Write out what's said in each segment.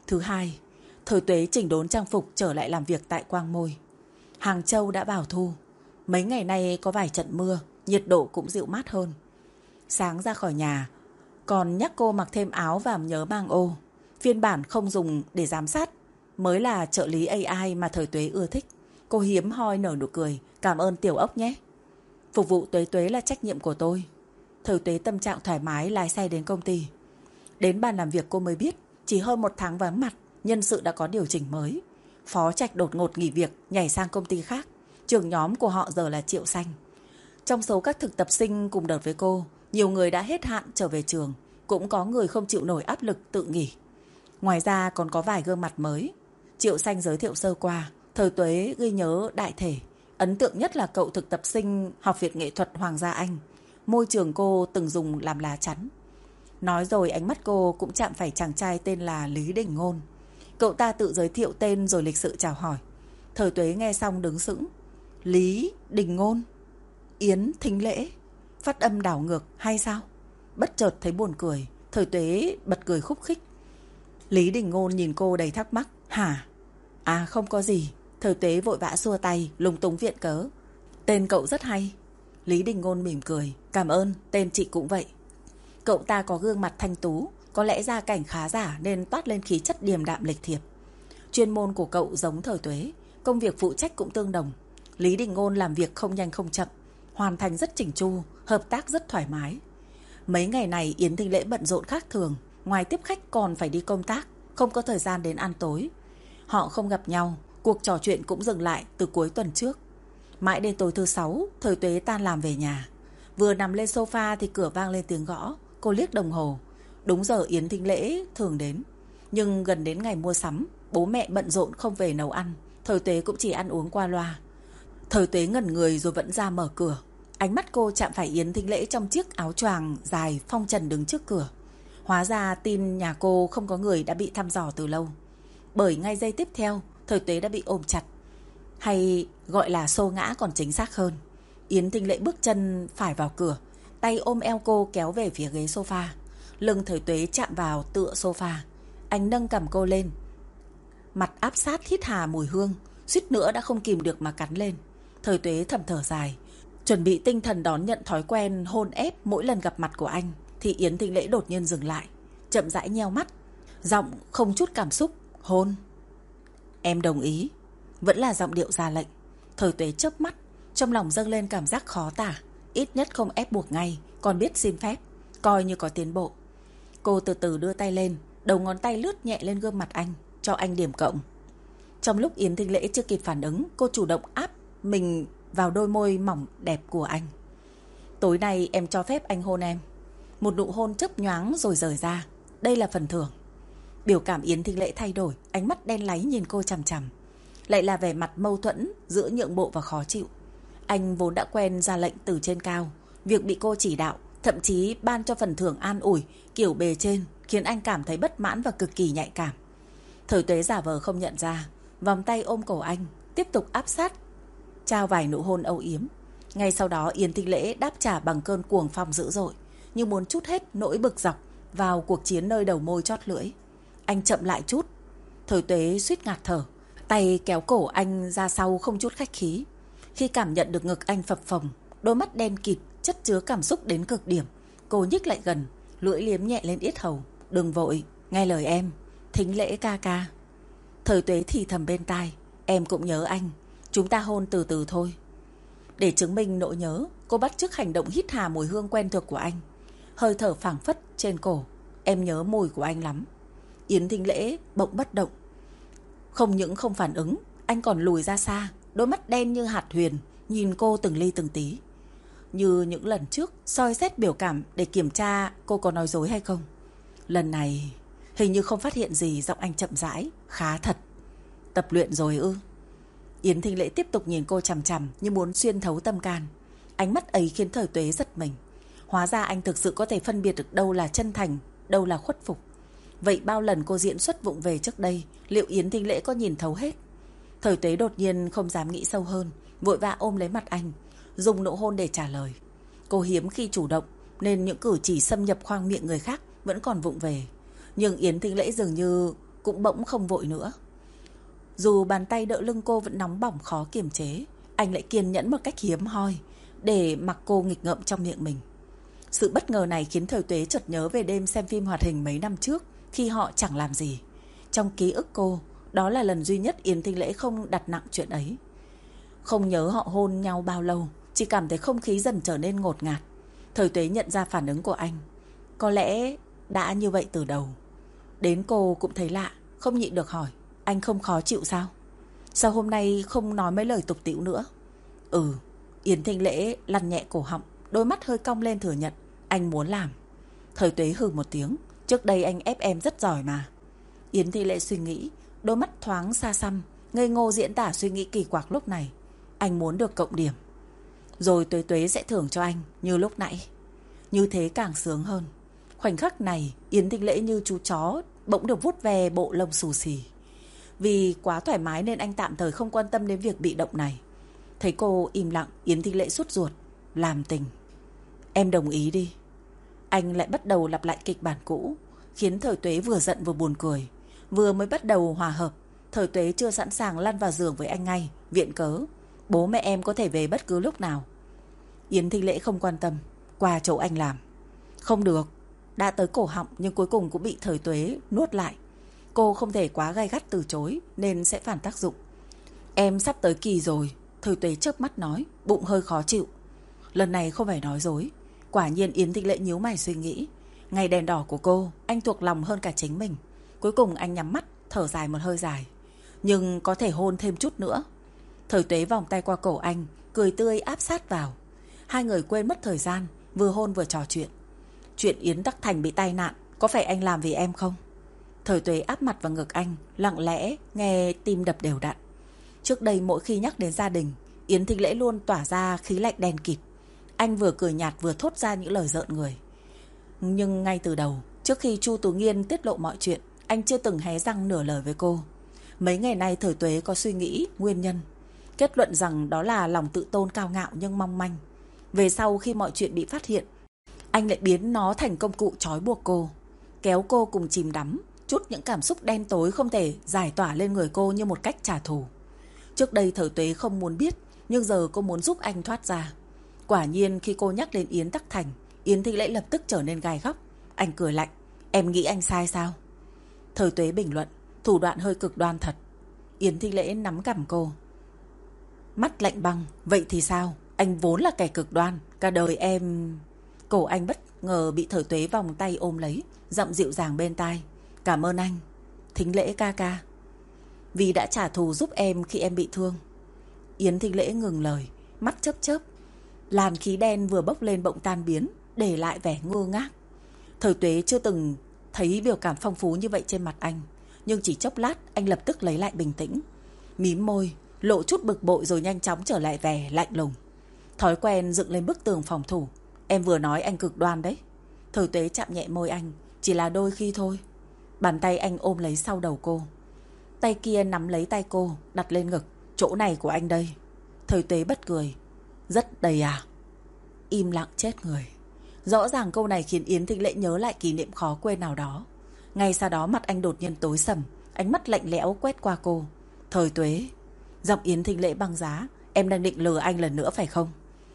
Thứ hai, Thời Tuế chỉnh đốn trang phục trở lại làm việc tại Quang Môi. Hàng Châu đã vào thu. Mấy ngày nay có vài trận mưa, nhiệt độ cũng dịu mát hơn. Sáng ra khỏi nhà, còn nhắc cô mặc thêm áo và nhớ mang ô. Phiên bản không dùng để giám sát mới là trợ lý AI mà Thời Tuế ưa thích. Cô hiếm hoi nở nụ cười. Cảm ơn Tiểu Ốc nhé. Phục vụ Tuế Tuế là trách nhiệm của tôi. Thời Tuế tâm trạng thoải mái lái xe đến công ty. Đến bàn làm việc cô mới biết, chỉ hơn 1 tháng vắng mặt, nhân sự đã có điều chỉnh mới. Phó Trạch đột ngột nghỉ việc, nhảy sang công ty khác. Trưởng nhóm của họ giờ là Triệu Xanh. Trong số các thực tập sinh cùng đợt với cô, nhiều người đã hết hạn trở về trường, cũng có người không chịu nổi áp lực tự nghỉ. Ngoài ra còn có vài gương mặt mới. Triệu Xanh giới thiệu sơ qua, Thời Tuế ghi nhớ đại thể. Ấn tượng nhất là cậu thực tập sinh Học viện Nghệ thuật Hoàng gia Anh. Môi trường cô từng dùng làm lá chắn. Nói rồi ánh mắt cô cũng chạm phải chàng trai tên là Lý Đình Ngôn. Cậu ta tự giới thiệu tên rồi lịch sự chào hỏi. Thời Tuế nghe xong đứng sững. Lý Đình Ngôn, Yến Thính Lễ, phát âm đảo ngược hay sao? Bất chợt thấy buồn cười, Thời Tuế bật cười khúc khích. Lý Đình Ngôn nhìn cô đầy thắc mắc. Hả? À không có gì. Thời Tuế vội vã xua tay, lúng túng viện cớ. Tên cậu rất hay. Lý Đình Ngôn mỉm cười. Cảm ơn, tên chị cũng vậy. Cậu ta có gương mặt thanh tú, có lẽ gia cảnh khá giả nên toát lên khí chất điềm đạm lịch thiệp. Chuyên môn của cậu giống Thời Tuế, công việc phụ trách cũng tương đồng. Lý Đình Ngôn làm việc không nhanh không chậm, hoàn thành rất chỉnh chu, hợp tác rất thoải mái. Mấy ngày này Yến Thính Lễ bận rộn khác thường, ngoài tiếp khách còn phải đi công tác, không có thời gian đến ăn tối. Họ không gặp nhau, cuộc trò chuyện cũng dừng lại từ cuối tuần trước. Mãi đến tối thứ 6, Thời Tuế tan làm về nhà. Vừa nằm lên sofa thì cửa vang lên tiếng gõ. Cô liếc đồng hồ. Đúng giờ Yến Thính Lễ thường đến. Nhưng gần đến ngày mua sắm, bố mẹ bận rộn không về nấu ăn. Thời Tuế cũng chỉ ăn uống qua loa. Thời Tuế ngẩn người rồi vẫn ra mở cửa. Ánh mắt cô chạm phải Yến Thính Lễ trong chiếc áo choàng dài phong trần đứng trước cửa. Hóa ra tin nhà cô không có người đã bị thăm dò từ lâu. Bởi ngay giây tiếp theo, Thời Tuế đã bị ôm chặt. Hay gọi là xô ngã còn chính xác hơn. Yến Thính Lễ bước chân phải vào cửa, tay ôm eo cô kéo về phía ghế sofa. Lưng Thời Tuế chạm vào tựa sofa. Anh nâng cằm cô lên, mặt áp sát hít hà mùi hương, suýt nữa đã không kìm được mà cắn lên. Thời Tuế thầm thở dài, chuẩn bị tinh thần đón nhận thói quen hôn ép mỗi lần gặp mặt của anh, thì Yến Thính Lễ đột nhiên dừng lại, chậm rãi nheo mắt, giọng không chút cảm xúc. Hôn. Em đồng ý. Vẫn là giọng điệu ra lệnh. Thời Tuế chớp mắt, trong lòng dâng lên cảm giác khó tả. Ít nhất không ép buộc ngay, còn biết xin phép, coi như có tiến bộ. Cô từ từ đưa tay lên, đầu ngón tay lướt nhẹ lên gương mặt anh, cho anh điểm cộng. Trong lúc Yến Thính Lễ chưa kịp phản ứng, cô chủ động áp mình vào đôi môi mỏng đẹp của anh. Tối nay em cho phép anh hôn em. Một nụ hôn chớp nhoáng rồi rời ra. Đây là phần thưởng. Biểu cảm Yến Thính Lễ thay đổi, ánh mắt đen láy nhìn cô chằm chằm. Lại là vẻ mặt mâu thuẫn giữa nhượng bộ và khó chịu. Anh vốn đã quen ra lệnh từ trên cao. Việc bị cô chỉ đạo, thậm chí ban cho phần thưởng an ủi kiểu bề trên, khiến anh cảm thấy bất mãn và cực kỳ nhạy cảm. Thời Tuế giả vờ không nhận ra, vòng tay ôm cổ anh, tiếp tục áp sát, trao vài nụ hôn âu yếm. Ngay sau đó Yến Thính Lễ đáp trả bằng cơn cuồng phong dữ dội, như muốn trút hết nỗi bực dọc vào cuộc chiến nơi đầu môi chót lưỡi. Anh chậm lại chút. Thời Tuế suýt ngạt thở, tay kéo cổ anh ra sau không chút khách khí. Khi cảm nhận được ngực anh phập phồng, đôi mắt đen kịt chất chứa cảm xúc đến cực điểm, cô nhích lại gần, lưỡi liếm nhẹ lên yết hầu. Đừng vội, nghe lời em, Thính Lễ ca ca. Thời Tuế thì thầm bên tai, em cũng nhớ anh, chúng ta hôn từ từ thôi. Để chứng minh nỗi nhớ, cô bắt chước hành động hít hà mùi hương quen thuộc của anh. Hơi thở phảng phất trên cổ, em nhớ mùi của anh lắm. Yến Thính Lễ bỗng bất động. Không những không phản ứng, anh còn lùi ra xa, đôi mắt đen như hạt huyền nhìn cô từng ly từng tí. Như những lần trước, soi xét biểu cảm để kiểm tra cô có nói dối hay không. Lần này hình như không phát hiện gì. Giọng anh chậm rãi, khá thật. Tập luyện rồi ư? Yến Thính Lễ tiếp tục nhìn cô chằm chằm như muốn xuyên thấu tâm can. Ánh mắt ấy khiến Thời Tuế giật mình. Hóa ra anh thực sự có thể phân biệt được đâu là chân thành, đâu là khuất phục. Vậy bao lần cô diễn xuất vụng về trước đây, liệu Yến Thính Lễ có nhìn thấu hết? Thời Tuế đột nhiên không dám nghĩ sâu hơn, vội vã ôm lấy mặt anh, dùng nụ hôn để trả lời. Cô hiếm khi chủ động, nên những cử chỉ xâm nhập khoang miệng người khác vẫn còn vụng về. Nhưng Yến Thính Lễ dường như cũng bỗng không vội nữa. Dù bàn tay đỡ lưng cô vẫn nóng bỏng khó kiềm chế, anh lại kiên nhẫn một cách hiếm hoi để mặc cô nghịch ngợm trong miệng mình. Sự bất ngờ này khiến Thời Tuế chợt nhớ về đêm xem phim hoạt hình mấy năm trước khi họ chẳng làm gì. Trong ký ức cô, đó là lần duy nhất Yến Thinh Lễ không đặt nặng chuyện ấy. Không nhớ họ hôn nhau bao lâu, chỉ cảm thấy không khí dần trở nên ngột ngạt. Thời Tuế nhận ra phản ứng của anh. Có lẽ đã như vậy từ đầu. Đến cô cũng thấy lạ, không nhịn được hỏi, anh không khó chịu sao? Sao hôm nay không nói mấy lời tục tĩu nữa? Yến Thinh Lễ lăn nhẹ cổ họng, đôi mắt hơi cong lên thừa nhận, anh muốn làm. Thời Tuế hừ một tiếng, trước đây anh ép em rất giỏi mà. Yến Thinh Lễ suy nghĩ, đôi mắt thoáng xa xăm, ngây ngô diễn tả suy nghĩ kỳ quặc lúc này. Anh muốn được cộng điểm, rồi Tuế Tuế sẽ thưởng cho anh như lúc nãy. Như thế càng sướng hơn. Khoảnh khắc này, Yến Thinh Lễ như chú chó bỗng được vuốt ve bộ lông xù xì. Vì quá thoải mái nên anh tạm thời không quan tâm đến việc bị động này. Thấy cô im lặng, Yến Thinh Lễ sốt ruột, làm tình. Em đồng ý đi. Anh lại bắt đầu lặp lại kịch bản cũ, khiến Thời Tuế vừa giận vừa buồn cười. Vừa mới bắt đầu hòa hợp, Thời Tuế chưa sẵn sàng lăn vào giường với anh ngay, viện cớ bố mẹ em có thể về bất cứ lúc nào. Yến Thinh Lễ không quan tâm, qua chỗ anh làm. Không được. Đã tới cổ họng nhưng cuối cùng cũng bị Thời Tuế nuốt lại. Cô không thể quá gay gắt từ chối nên sẽ phản tác dụng. Em sắp tới kỳ rồi. Thời Tuế chớp mắt nói, bụng hơi khó chịu. Lần này không phải nói dối. Quả nhiên Yến Thinh Lễ nhíu mày suy nghĩ. Ngày đèn đỏ của cô, anh thuộc lòng hơn cả chính mình. Cuối cùng anh nhắm mắt, thở dài một hơi dài. Nhưng có thể hôn thêm chút nữa. Thời Tuế vòng tay qua cổ anh, cười tươi áp sát vào. Hai người quên mất thời gian, vừa hôn vừa trò chuyện. Chuyện Yến Đắc Thành bị tai nạn, có phải anh làm vì em không? Thời Tuế áp mặt vào ngực anh, lặng lẽ nghe tim đập đều đặn. Trước đây mỗi khi nhắc đến gia đình, Yến Thinh Lễ luôn tỏa ra khí lạnh đen kịt. Anh vừa cười nhạt vừa thốt ra những lời rợn người. Nhưng ngay từ đầu, trước khi Chu Tú Nghiên tiết lộ mọi chuyện, anh chưa từng hé răng nửa lời với cô. Mấy ngày nay Thời Tuế có suy nghĩ nguyên nhân, kết luận rằng đó là lòng tự tôn cao ngạo nhưng mong manh. Về sau khi mọi chuyện bị phát hiện, anh lại biến nó thành công cụ trói buộc cô, kéo cô cùng chìm đắm, trút những cảm xúc đen tối không thể giải tỏa lên người cô như một cách trả thù. Trước đây Thời Tuế không muốn biết, nhưng giờ cô muốn giúp anh thoát ra. Quả nhiên khi cô nhắc đến Yến Đắc Thành, Yến Thinh Lễ lập tức trở nên gai góc. Anh cười lạnh, em nghĩ anh sai sao? Thời Tuế bình luận, thủ đoạn hơi cực đoan thật. Yến Thinh Lễ nắm cằm cô, mắt lạnh băng, vậy thì sao? Anh vốn là kẻ cực đoan, cả đời em... Cổ anh bất ngờ bị Thời Tuế vòng tay ôm lấy, giọng dịu dàng bên tai. Cảm ơn anh, Thinh Lễ ca ca, vì đã trả thù giúp em khi em bị thương. Yến Thinh Lễ ngừng lời, mắt chớp chớp. Làn khí đen vừa bốc lên bỗng tan biến, để lại vẻ ngơ ngác. Thời Tuế chưa từng thấy biểu cảm phong phú như vậy trên mặt anh, nhưng chỉ chốc lát anh lập tức lấy lại bình tĩnh, mím môi, lộ chút bực bội rồi nhanh chóng trở lại vẻ lạnh lùng. Thói quen dựng lên bức tường phòng thủ. Em vừa nói anh cực đoan đấy. Thời Tuế chạm nhẹ môi anh, chỉ là đôi khi thôi. Bàn tay anh ôm lấy sau đầu cô, tay kia nắm lấy tay cô, đặt lên ngực. Chỗ này của anh đây. Thời Tuế bật cười, rất đầy à? Im lặng chết người. Rõ ràng câu này khiến Yến Thinh Lễ nhớ lại kỷ niệm khó quên nào đó. Ngay sau đó mặt anh đột nhiên tối sầm, ánh mắt lạnh lẽo quét qua cô. Thời Tuế, giọng Yến Thinh Lễ băng giá, em đang định lừa anh lần nữa phải không?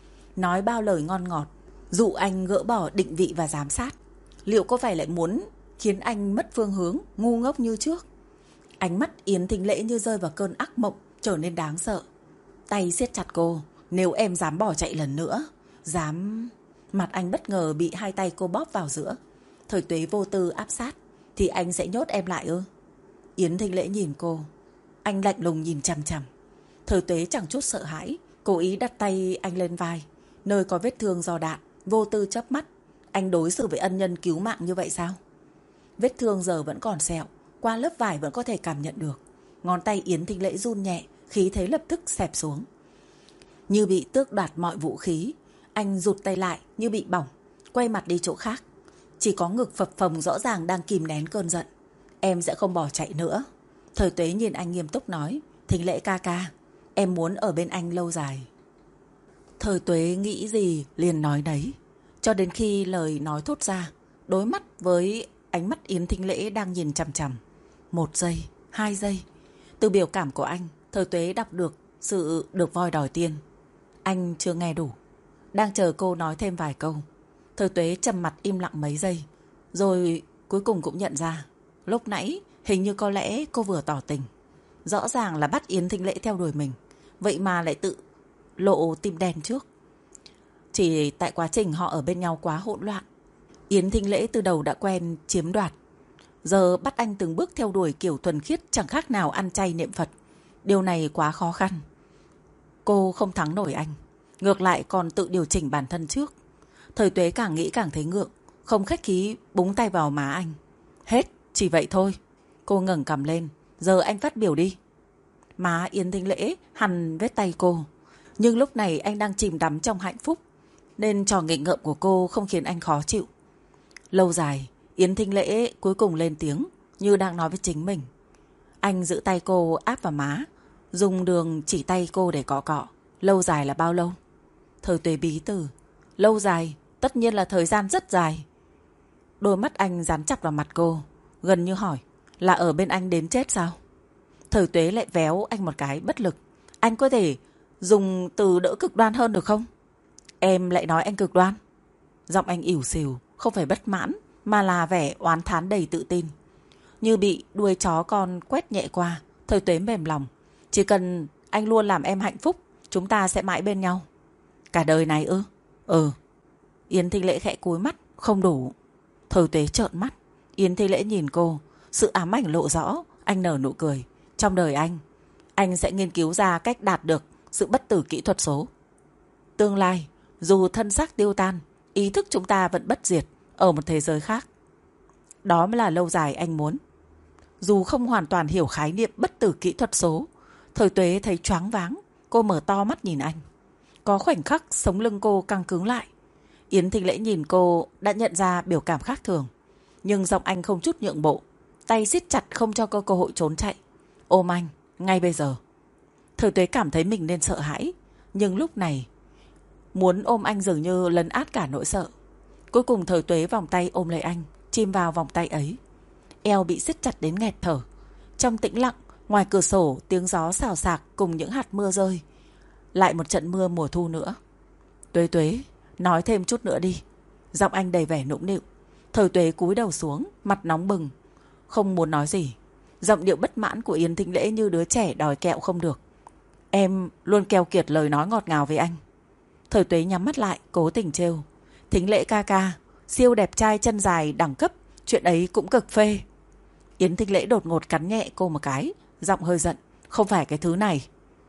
Nói bao lời ngon ngọt, dụ anh gỡ bỏ định vị và giám sát. Liệu có phải lại muốn khiến anh mất phương hướng, ngu ngốc như trước? Ánh mắt Yến Thinh Lễ như rơi vào cơn ác mộng, trở nên đáng sợ. Tay siết chặt cô, nếu em dám bỏ chạy lần nữa, dám... Mặt anh bất ngờ bị hai tay cô bóp vào giữa. Thời Tuế vô tư áp sát, thì anh sẽ nhốt em lại ư? Yến Thinh Lễ nhìn cô, anh lạnh lùng nhìn chằm chằm. Thời Tuế chẳng chút sợ hãi, cố ý đặt tay anh lên vai, nơi có vết thương do đạn, vô tư chớp mắt. Anh đối xử với ân nhân cứu mạng như vậy sao? Vết thương giờ vẫn còn sẹo, qua lớp vải vẫn có thể cảm nhận được. Ngón tay Yến Thinh Lễ run nhẹ, khí thế lập tức xẹp xuống. Như bị tước đoạt mọi vũ khí, anh rụt tay lại như bị bỏng, quay mặt đi chỗ khác. Chỉ có ngực phập phồng rõ ràng đang kìm nén cơn giận. Em sẽ không bỏ chạy nữa. Thời Tuế nhìn anh nghiêm túc nói, Thinh Lễ ca ca, em muốn ở bên anh lâu dài. Thời Tuế nghĩ gì liền nói đấy. Cho đến khi lời nói thốt ra, đối mắt với ánh mắt Yến Thinh Lễ đang nhìn chằm chằm, 1 giây, 2 giây. Từ biểu cảm của anh, Thời Tuế đọc được sự được voi đòi tiền. Anh chưa nghe đủ, đang chờ cô nói thêm vài câu. Thời Tuế trầm mặt im lặng mấy giây, rồi cuối cùng cũng nhận ra lúc nãy hình như có lẽ cô vừa tỏ tình. Rõ ràng là bắt Yến Thính Lễ theo đuổi mình, vậy mà lại tự lộ tim đen trước. Chỉ tại quá trình họ ở bên nhau quá hỗn loạn. Yến Thính Lễ từ đầu đã quen chiếm đoạt, giờ bắt anh từng bước theo đuổi kiểu thuần khiết chẳng khác nào ăn chay niệm Phật. Điều này quá khó khăn. Cô không thắng nổi anh, ngược lại còn tự điều chỉnh bản thân trước. Thời Tuế càng nghĩ càng thấy ngượng, không khách khí búng tay vào má anh. Hết, chỉ vậy thôi. Cô ngẩng cằm lên, giờ anh phát biểu đi. Má Yến Thính Lễ hằn vết tay cô, nhưng lúc này anh đang chìm đắm trong hạnh phúc, nên trò nghịch ngợm của cô không khiến anh khó chịu. Lâu dài, Yến Thính Lễ cuối cùng lên tiếng, như đang nói với chính mình. Anh giữ tay cô áp vào má, dùng đường chỉ tay cô để cọ cọ. Lâu dài là bao lâu? Thời Tuế bí từ. Lâu dài, tất nhiên là thời gian rất dài. Đôi mắt anh dán chặt vào mặt cô, gần như hỏi, là ở bên anh đến chết sao? Thời Tuế lại véo anh một cái bất lực. Anh có thể dùng từ đỡ cực đoan hơn được không? Em lại nói anh cực đoan. Giọng anh ỉu xìu, không phải bất mãn, mà là vẻ oán thán đầy tự tin. Như bị đuôi chó con quét nhẹ qua. Thời Tuế mềm lòng. Chỉ cần anh luôn làm em hạnh phúc, chúng ta sẽ mãi bên nhau. Cả đời này ư? Ừ. Yến Thính Lễ khẽ cúi mắt. Không đủ. Thời Tuế trợn mắt. Yến Thính Lễ nhìn cô, sự ám ảnh lộ rõ. Anh nở nụ cười. Trong đời anh sẽ nghiên cứu ra cách đạt được sự bất tử kỹ thuật số. Tương lai, dù thân xác tiêu tan, ý thức chúng ta vẫn bất diệt ở một thế giới khác. Đó mới là lâu dài anh muốn. Dù không hoàn toàn hiểu khái niệm bất tử kỹ thuật số, Thời Tuế thấy choáng váng. Cô mở to mắt nhìn anh. Có khoảnh khắc sống lưng cô căng cứng lại. Yến Thính Lễ nhìn cô đã nhận ra biểu cảm khác thường, nhưng giọng anh không chút nhượng bộ, tay siết chặt không cho cô cơ hội trốn chạy. Ôm anh, ngay bây giờ. Thời Tuế cảm thấy mình nên sợ hãi, nhưng lúc này muốn ôm anh dường như lấn át cả nỗi sợ. Cuối cùng Thời Tuế vòng tay ôm lấy anh, chìm vào vòng tay ấy. Eo bị siết chặt đến nghẹt thở. Trong tĩnh lặng, ngoài cửa sổ tiếng gió xào xạc cùng những hạt mưa rơi. Lại một trận mưa mùa thu nữa. Tuế Tuế, nói thêm chút nữa đi. Giọng anh đầy vẻ nũng nịu. Thời Tuế cúi đầu xuống, mặt nóng bừng, không muốn nói gì. Giọng điệu bất mãn của Yến Thính Lễ như đứa trẻ đòi kẹo không được. Em luôn keo kiệt lời nói ngọt ngào với anh. Thời Tuế nhắm mắt lại, cố tình trêu. Thính Lễ ca ca, siêu đẹp trai chân dài đẳng cấp, chuyện ấy cũng cực phê. Yến Thính Lễ đột ngột cắn nhẹ cô một cái, giọng hơi giận. Không phải cái thứ này.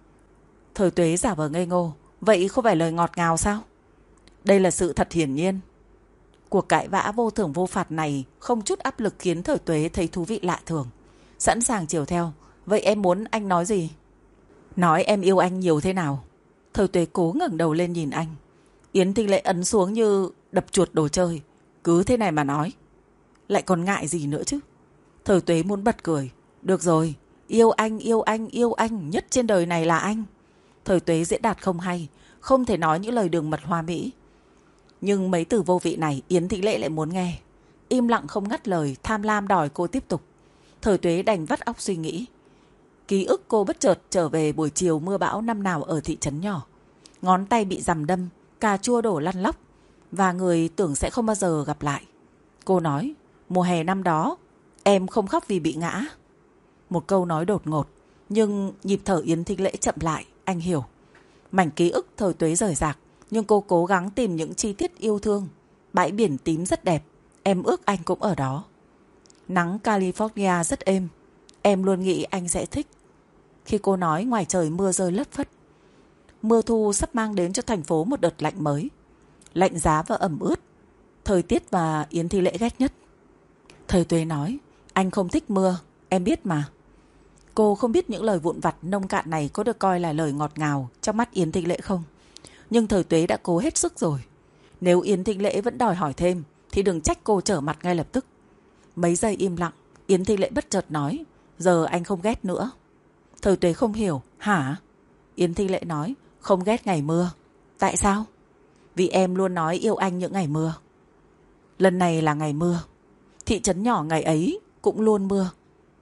Thời Tuế giả vờ ngây ngô. Vậy không phải lời ngọt ngào sao? Đây là sự thật hiển nhiên. Cuộc cãi vã vô thưởng vô phạt này không chút áp lực khiến Thời Tuế thấy thú vị lạ thường, sẵn sàng chiều theo. Vậy em muốn anh nói gì? Nói em yêu anh nhiều thế nào? Thời Tuế cố ngẩng đầu lên nhìn anh. Yến Thính Lễ ấn xuống như đập chuột đồ chơi. Cứ thế này mà nói. Lại còn ngại gì nữa chứ? Thời Tuế muốn bật cười. Được rồi, yêu anh, yêu anh, yêu anh, nhất trên đời này là anh. Thời Tuế diễn đạt không hay, không thể nói những lời đường mật hoa mỹ. Nhưng mấy từ vô vị này Yến Thính Lễ lại muốn nghe. Im lặng không ngắt lời, tham lam đòi cô tiếp tục. Thời Tuế đành vắt óc suy nghĩ. Ký ức cô bất chợt trở về buổi chiều mưa bão năm nào ở thị trấn nhỏ. Ngón tay bị giằm đâm, cà chua đổ lăn lóc, và người tưởng sẽ không bao giờ gặp lại. Cô nói, mùa hè năm đó, em không khóc vì bị ngã. Một câu nói đột ngột, nhưng nhịp thở Yến Thính Lễ chậm lại, anh hiểu. Mảnh ký ức Thời Tuế rời rạc, nhưng cô cố gắng tìm những chi tiết yêu thương. Bãi biển tím rất đẹp, em ước anh cũng ở đó. Nắng California rất êm, em luôn nghĩ anh sẽ thích. Khi cô nói, ngoài trời mưa rơi lất phất. Mưa thu sắp mang đến cho thành phố một đợt lạnh mới. Lạnh giá và ẩm ướt. Thời tiết mà Yến Thính Lễ ghét nhất. Thời Tuế nói, anh không thích mưa, em biết mà. Cô không biết những lời vụn vặt nông cạn này có được coi là lời ngọt ngào trong mắt Yến Thính Lễ không. Nhưng Thời Tuế đã cố hết sức rồi. Nếu Yến Thính Lễ vẫn đòi hỏi thêm thì đừng trách cô trở mặt ngay lập tức. Mấy giây im lặng, Yến Thính Lễ bất chợt nói, giờ anh không ghét nữa. Thời Tuế không hiểu, hả? Yến Thính Lễ nói, không ghét ngày mưa. Tại sao? Vì em luôn nói yêu anh những ngày mưa. Lần này là ngày mưa. Thị trấn nhỏ ngày ấy cũng luôn mưa.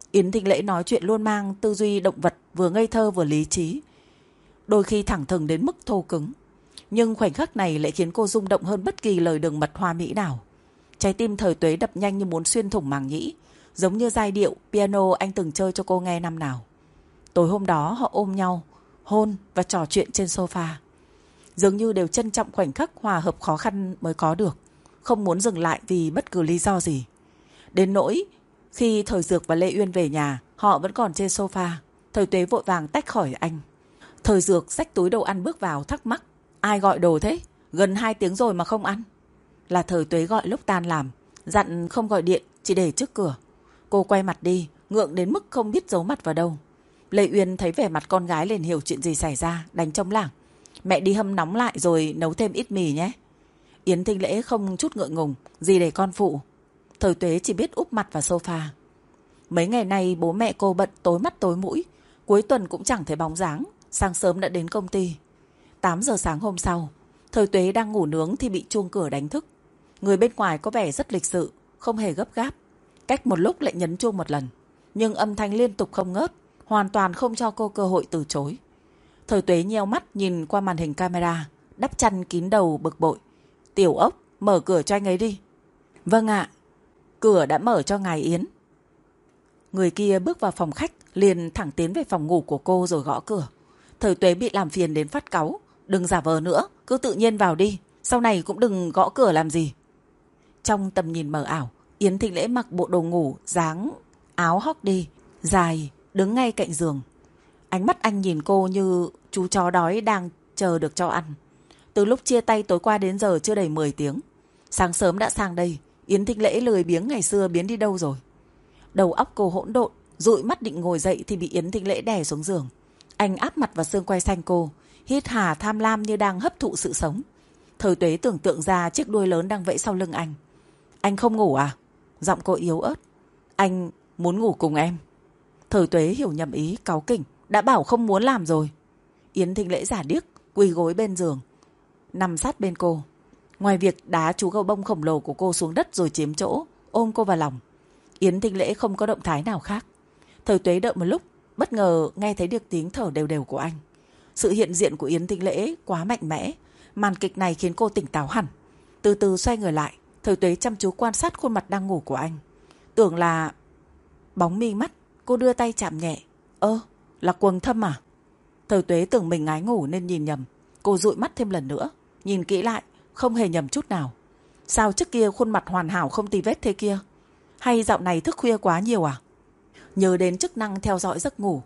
Yến Thịnh Lễ nói chuyện luôn mang tư duy động vật, vừa ngây thơ vừa lý trí, đôi khi thẳng thừng đến mức thô cứng. Nhưng khoảnh khắc này lại khiến cô rung động hơn bất kỳ lời đường mật hoa mỹ nào. Trái tim Thời Tuế đập nhanh như muốn xuyên thủng màng nhĩ, giống như giai điệu piano anh từng chơi cho cô nghe năm nào. Tối hôm đó họ ôm nhau, hôn và trò chuyện trên sofa. Dường như đều trân trọng khoảnh khắc hòa hợp khó khăn mới có được, không muốn dừng lại vì bất cứ lý do gì. Đến nỗi khi Thời Dược và Lê Uyên về nhà, họ vẫn còn trên sofa. Thời Tuế vội vàng tách khỏi anh. Thời Dược xách túi đồ ăn bước vào, thắc mắc: ai gọi đồ thế? Gần 2 tiếng rồi mà không ăn. Là Thời Tuế gọi lúc tan làm, dặn không gọi điện, chỉ để trước cửa. Cô quay mặt đi, ngượng đến mức không biết giấu mặt vào đâu. Lê Uyên thấy vẻ mặt con gái liền hiểu chuyện gì xảy ra, đánh trống lảng: mẹ đi hâm nóng lại rồi nấu thêm ít mì nhé. Yến Thịnh Lễ không chút ngượng ngùng: gì để con phụ. Thời Tuế chỉ biết úp mặt vào sofa. Mấy ngày nay bố mẹ cô bận tối mắt tối mũi, cuối tuần cũng chẳng thấy bóng dáng. Sáng sớm đã đến công ty. 8 giờ sáng hôm sau, Thời Tuế đang ngủ nướng thì bị chuông cửa đánh thức. Người bên ngoài có vẻ rất lịch sự, không hề gấp gáp. Cách một lúc lại nhấn chuông một lần, nhưng âm thanh liên tục không ngớt, hoàn toàn không cho cô cơ hội từ chối. Thời Tuế nheo mắt nhìn qua màn hình camera, đắp chăn kín đầu bực bội: Tiểu Ốc, mở cửa cho anh ấy đi. Vâng ạ. Cửa đã mở cho ngài Yến. Người kia bước vào phòng khách, liền thẳng tiến về phòng ngủ của cô rồi gõ cửa. Thời Tuế bị làm phiền đến phát cáu: đừng giả vờ nữa, cứ tự nhiên vào đi, sau này cũng đừng gõ cửa làm gì. Trong tầm nhìn mờ ảo, Yến Thịnh Lễ mặc bộ đồ ngủ, dáng áo hóc đi dài, đứng ngay cạnh giường. Ánh mắt anh nhìn cô như chú chó đói đang chờ được cho ăn. Từ lúc chia tay tối qua đến giờ chưa đầy 10 tiếng. Sáng sớm đã sang đây, Yến Thịnh Lễ lười biếng ngày xưa biến đi đâu rồi? Đầu óc cô hỗn độn, dụi mắt định ngồi dậy thì bị Yến Thịnh Lễ đè xuống giường. Anh áp mặt vào xương quai xanh cô, hít hà tham lam như đang hấp thụ sự sống. Thời Tuế tưởng tượng ra chiếc đuôi lớn đang vẫy sau lưng anh. Anh không ngủ à? Giọng cô yếu ớt. Anh muốn ngủ cùng em. Thời Tuế hiểu nhầm ý, cáu kỉnh: đã bảo không muốn làm rồi. Yến Thịnh Lễ giả điếc, quỳ gối bên giường, nằm sát bên cô. Ngoài việc đá chú gấu bông khổng lồ của cô xuống đất rồi chiếm chỗ, ôm cô vào lòng, Yến Thịnh Lễ không có động thái nào khác. Thời Tuế đợi một lúc, bất ngờ nghe thấy được tiếng thở đều đều của anh. Sự hiện diện của Yến Thịnh Lễ quá mạnh mẽ, màn kịch này khiến cô tỉnh táo hẳn. Từ từ xoay người lại, Thời Tuế chăm chú quan sát khuôn mặt đang ngủ của anh. Tưởng là bóng mi mắt, cô đưa tay chạm nhẹ. Là quầng thâm à? Thời Tuế tưởng mình ngái ngủ nên nhìn nhầm. Cô dụi mắt thêm lần nữa, nhìn kỹ lại, không hề nhầm chút nào. Sao trước kia khuôn mặt hoàn hảo không tì vết thế kia? Hay dạo này thức khuya quá nhiều à? Nhớ đến chức năng theo dõi giấc ngủ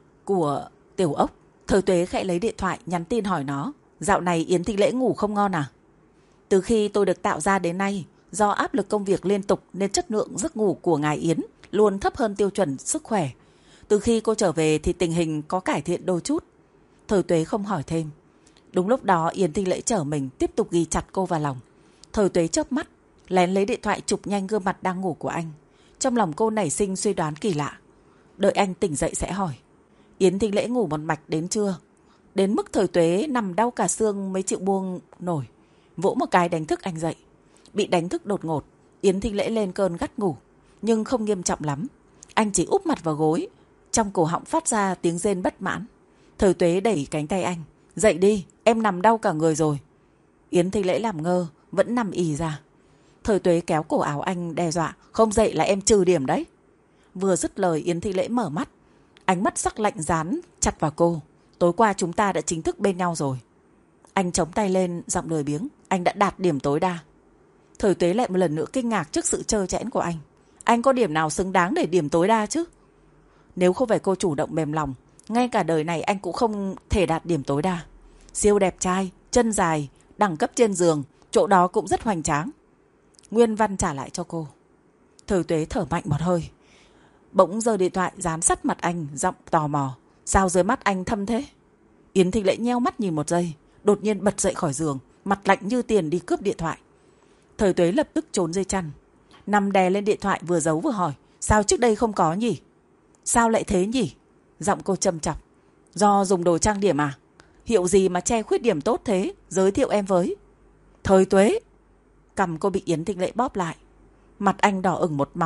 của Tiểu Ốc, Thời Tuế khẽ lấy điện thoại nhắn tin hỏi nó: dạo này Yến Thịnh Lễ ngủ không ngon à? Từ khi tôi được tạo ra đến nay, do áp lực công việc liên tục nên chất lượng giấc ngủ của ngài Yến luôn thấp hơn tiêu chuẩn sức khỏe. Từ khi cô trở về thì tình hình có cải thiện đôi chút. Thời Tuế không hỏi thêm. Đúng lúc đó Yến Thịnh Lễ trở mình, tiếp tục ghi chặt cô vào lòng. Thời Tuế chớp mắt, lén lấy điện thoại chụp nhanh gương mặt đang ngủ của anh. Trong lòng cô nảy sinh suy đoán kỳ lạ. Đợi anh tỉnh dậy sẽ hỏi. Yến Thịnh Lễ ngủ một mạch đến trưa, đến mức Thời Tuế nằm đau cả xương mới chịu buông nổi. Vỗ một cái đánh thức anh dậy. Bị đánh thức đột ngột, Yến Thịnh Lễ lên cơn gắt ngủ, nhưng không nghiêm trọng lắm. Anh chỉ úp mặt vào gối, trong cổ họng phát ra tiếng rên bất mãn. Thời Tuế đẩy cánh tay anh: dậy đi, em nằm đau cả người rồi. Yến Thịnh Lễ làm ngơ, vẫn nằm ì ra. Thời Tuế kéo cổ áo anh đe dọa: không dậy là em trừ điểm đấy. Vừa dứt lời Yến Thịnh Lễ mở mắt, ánh mắt sắc lạnh dán chặt vào cô. Tối qua chúng ta đã chính thức bên nhau rồi. Anh chống tay lên, giọng lười biếng: anh đã đạt điểm tối đa. Thời Tuế lại một lần nữa kinh ngạc trước sự trơ trẽn của anh. Anh có điểm nào xứng đáng để điểm tối đa chứ? Nếu không phải cô chủ động mềm lòng, ngay cả đời này anh cũng không thể đạt điểm tối đa. Siêu đẹp trai, chân dài, đẳng cấp trên giường, chỗ đó cũng rất hoành tráng. Nguyên văn trả lại cho cô. Thời Tuế thở mạnh một hơi, bỗng giơ điện thoại dán sát mặt anh, giọng tò mò: sao dưới mắt anh thâm thế? Yến Thịnh Lễ nheo mắt nhìn một giây, đột nhiên bật dậy khỏi giường, mặt lạnh như tiền đi cướp điện thoại. Thời Tuế lập tức trốn dây chăn, nằm đè lên điện thoại, vừa giấu vừa hỏi: sao trước đây không có nhỉ? Sao lại thế nhỉ? Giọng cô châm chọc: do dùng đồ trang điểm à? Hiệu gì mà che khuyết điểm tốt thế, giới thiệu em với. Thời Tuế. Cằm cô bị Yến Thịnh Lễ bóp lại, mặt anh đỏ ửng một màu.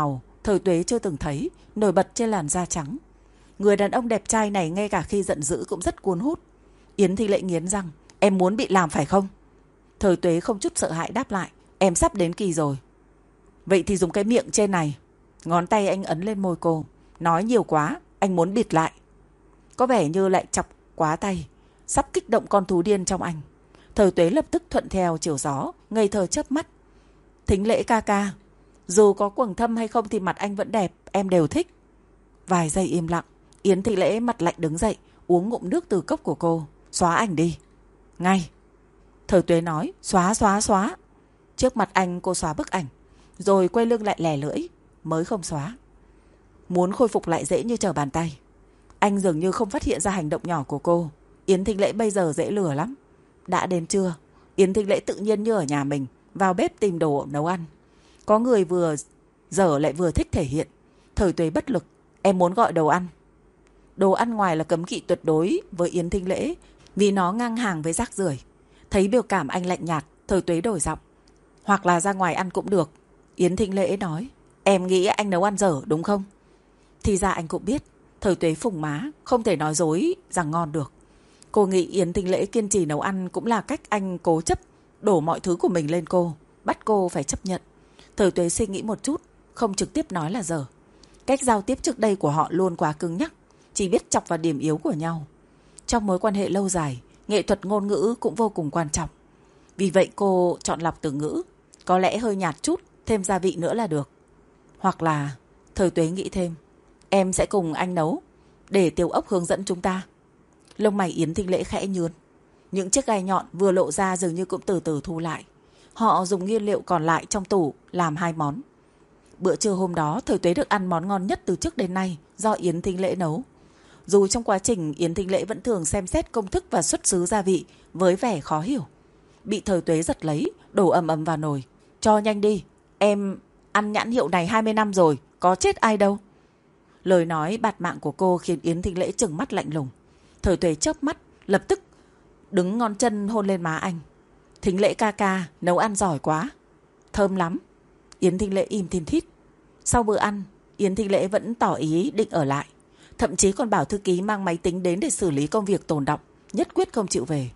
Thời Tuế chưa từng thấy, nổi bật trên làn da trắng. Người đàn ông đẹp trai này ngay cả khi giận dữ cũng rất cuốn hút. Yến Thị Lệ nghiến răng, em muốn bị làm phải không? Thời Tuế không chút sợ hãi đáp lại, em sắp đến kỳ rồi. Vậy thì dùng cái miệng trên này. Ngón tay anh ấn lên môi cô. Nói nhiều quá, anh muốn bịt lại. Có vẻ như lại chọc quá tay, sắp kích động con thú điên trong anh. Thời Tuế lập tức thuận theo chiều gió, ngây thơ chớp mắt. Thính Lễ ca ca, dù có quầng thâm hay không thì mặt anh vẫn đẹp, em đều thích. Vài giây im lặng, Yến Thị Lễ mặt lạnh đứng dậy, uống ngụm nước từ cốc của cô. Xóa ảnh đi. Ngay. Thời Tuế nói, xóa. Trước mặt anh cô xóa bức ảnh, rồi quay lưng lại lè lưỡi, mới không xóa. Muốn khôi phục lại dễ như trở bàn tay. Anh dường như không phát hiện ra hành động nhỏ của cô. Yến Thị Lễ bây giờ dễ lừa lắm. Đã đến trưa, Yến Thị Lễ tự nhiên như ở nhà mình, vào bếp tìm đồ nấu ăn. Có người vừa dở lại vừa thích thể hiện. Thời Tuế bất lực, em muốn gọi đồ ăn. Đồ ăn ngoài là cấm kỵ tuyệt đối với Yến Thị Lễ, vì nó ngang hàng với rác rưởi. Thấy biểu cảm anh lạnh nhạt, Thời Tuế đổi giọng. Hoặc là ra ngoài ăn cũng được. Yến Thị Lễ nói, em nghĩ anh nấu ăn dở đúng không? Thì ra anh cũng biết. Thời Tuế phùng má, không thể nói dối rằng ngon được. Cô nghĩ Yến Thị Lễ kiên trì nấu ăn cũng là cách anh cố chấp đổ mọi thứ của mình lên cô, bắt cô phải chấp nhận. Thời Tuế suy nghĩ một chút, không trực tiếp nói là dở. Cách giao tiếp trước đây của họ luôn quá cứng nhắc, chỉ biết chọc vào điểm yếu của nhau. Trong mối quan hệ lâu dài, nghệ thuật ngôn ngữ cũng vô cùng quan trọng. Vì vậy cô chọn lọc từ ngữ, có lẽ hơi nhạt chút, thêm gia vị nữa là được. Hoặc là, Thời Tuế nghĩ thêm, em sẽ cùng anh nấu, để Tiểu Ốc hướng dẫn chúng ta. Lông mày Yến Thị Lễ khẽ nhướn. Những chiếc gai nhọn vừa lộ ra dường như cũng từ từ thu lại. Họ dùng nguyên liệu còn lại trong tủ làm 2 món. Bữa trưa hôm đó Thời Tuế được ăn món ngon nhất từ trước đến nay do Yến Thị Lễ nấu. Dù trong quá trình Yến Thị Lễ vẫn thường xem xét công thức và xuất xứ gia vị với vẻ khó hiểu. Bị Thời Tuế giật lấy, đổ ầm ầm vào nồi. Cho nhanh đi, em ăn nhãn hiệu này 20 năm rồi, có chết ai đâu. Lời nói bạt mạng của cô khiến Yến Thị Lễ trừng mắt lạnh lùng. Thời Tuế chớp mắt, lập tức đứng ngón chân hôn lên má anh. Thính Lễ ca ca, nấu ăn giỏi quá. Thơm lắm. Yến Thị Lễ im thiên thít. Sau bữa ăn, Yến Thị Lễ vẫn tỏ ý định ở lại. Thậm chí còn bảo thư ký mang máy tính đến để xử lý công việc tồn đọng, nhất quyết không chịu về.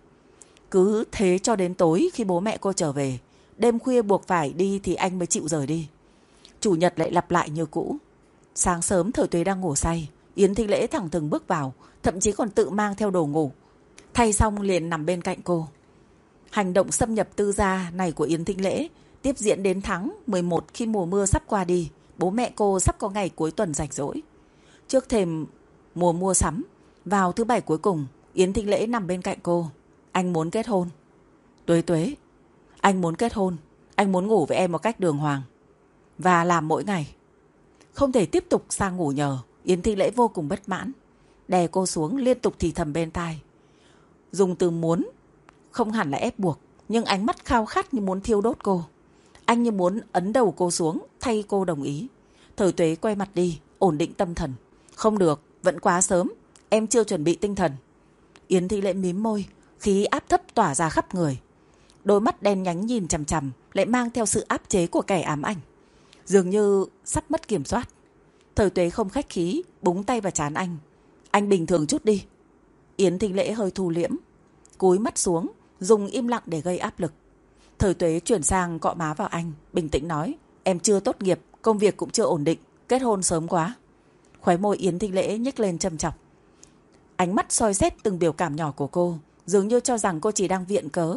Cứ thế cho đến tối khi bố mẹ cô trở về. Đêm khuya buộc phải đi thì anh mới chịu rời đi. Chủ nhật lại lặp lại như cũ. Sáng sớm Thời Tuế đang ngủ say, Yến Thị Lễ thẳng thừng bước vào, thậm chí còn tự mang theo đồ ngủ. Thay xong liền nằm bên cạnh cô. Hành động xâm nhập tư gia này của Yến Thị Lễ tiếp diễn đến tháng 11 khi mùa mưa sắp qua đi. Bố mẹ cô sắp có ngày cuối tuần rảnh rỗi. Trước thềm mùa mua sắm, vào thứ bảy cuối cùng, Yến Thị Lễ nằm bên cạnh cô. Anh muốn kết hôn. Tuế Tuế, anh muốn kết hôn. Anh muốn ngủ với em một cách đường hoàng. Và làm mỗi ngày. Không thể tiếp tục sang ngủ nhờ. Yến Thị Lễ vô cùng bất mãn. Đè cô xuống liên tục thì thầm bên tai. Dùng từ muốn, không hẳn là ép buộc, nhưng ánh mắt khao khát như muốn thiêu đốt cô. Anh như muốn ấn đầu cô xuống, thay cô đồng ý. Thời Tuế quay mặt đi, ổn định tâm thần. Không được, vẫn quá sớm, em chưa chuẩn bị tinh thần. Yến Thị Lễ mím môi, khí áp thấp tỏa ra khắp người. Đôi mắt đen nhánh nhìn chằm chằm, lại mang theo sự áp chế của kẻ ám ảnh. Dường như sắp mất kiểm soát. Thời Tuế không khách khí, búng tay vào trán anh. Anh bình thường chút đi. Yến Thị Lễ hơi thu liễm, cúi mắt xuống, dùng im lặng để gây áp lực. Thời Tuế chuyển sang cọ má vào anh, bình tĩnh nói. Em chưa tốt nghiệp, công việc cũng chưa ổn định, kết hôn sớm quá. Khóe môi Yến Thị Lễ nhếch lên châm chọc. Ánh mắt soi xét từng biểu cảm nhỏ của cô, dường như cho rằng cô chỉ đang viện cớ.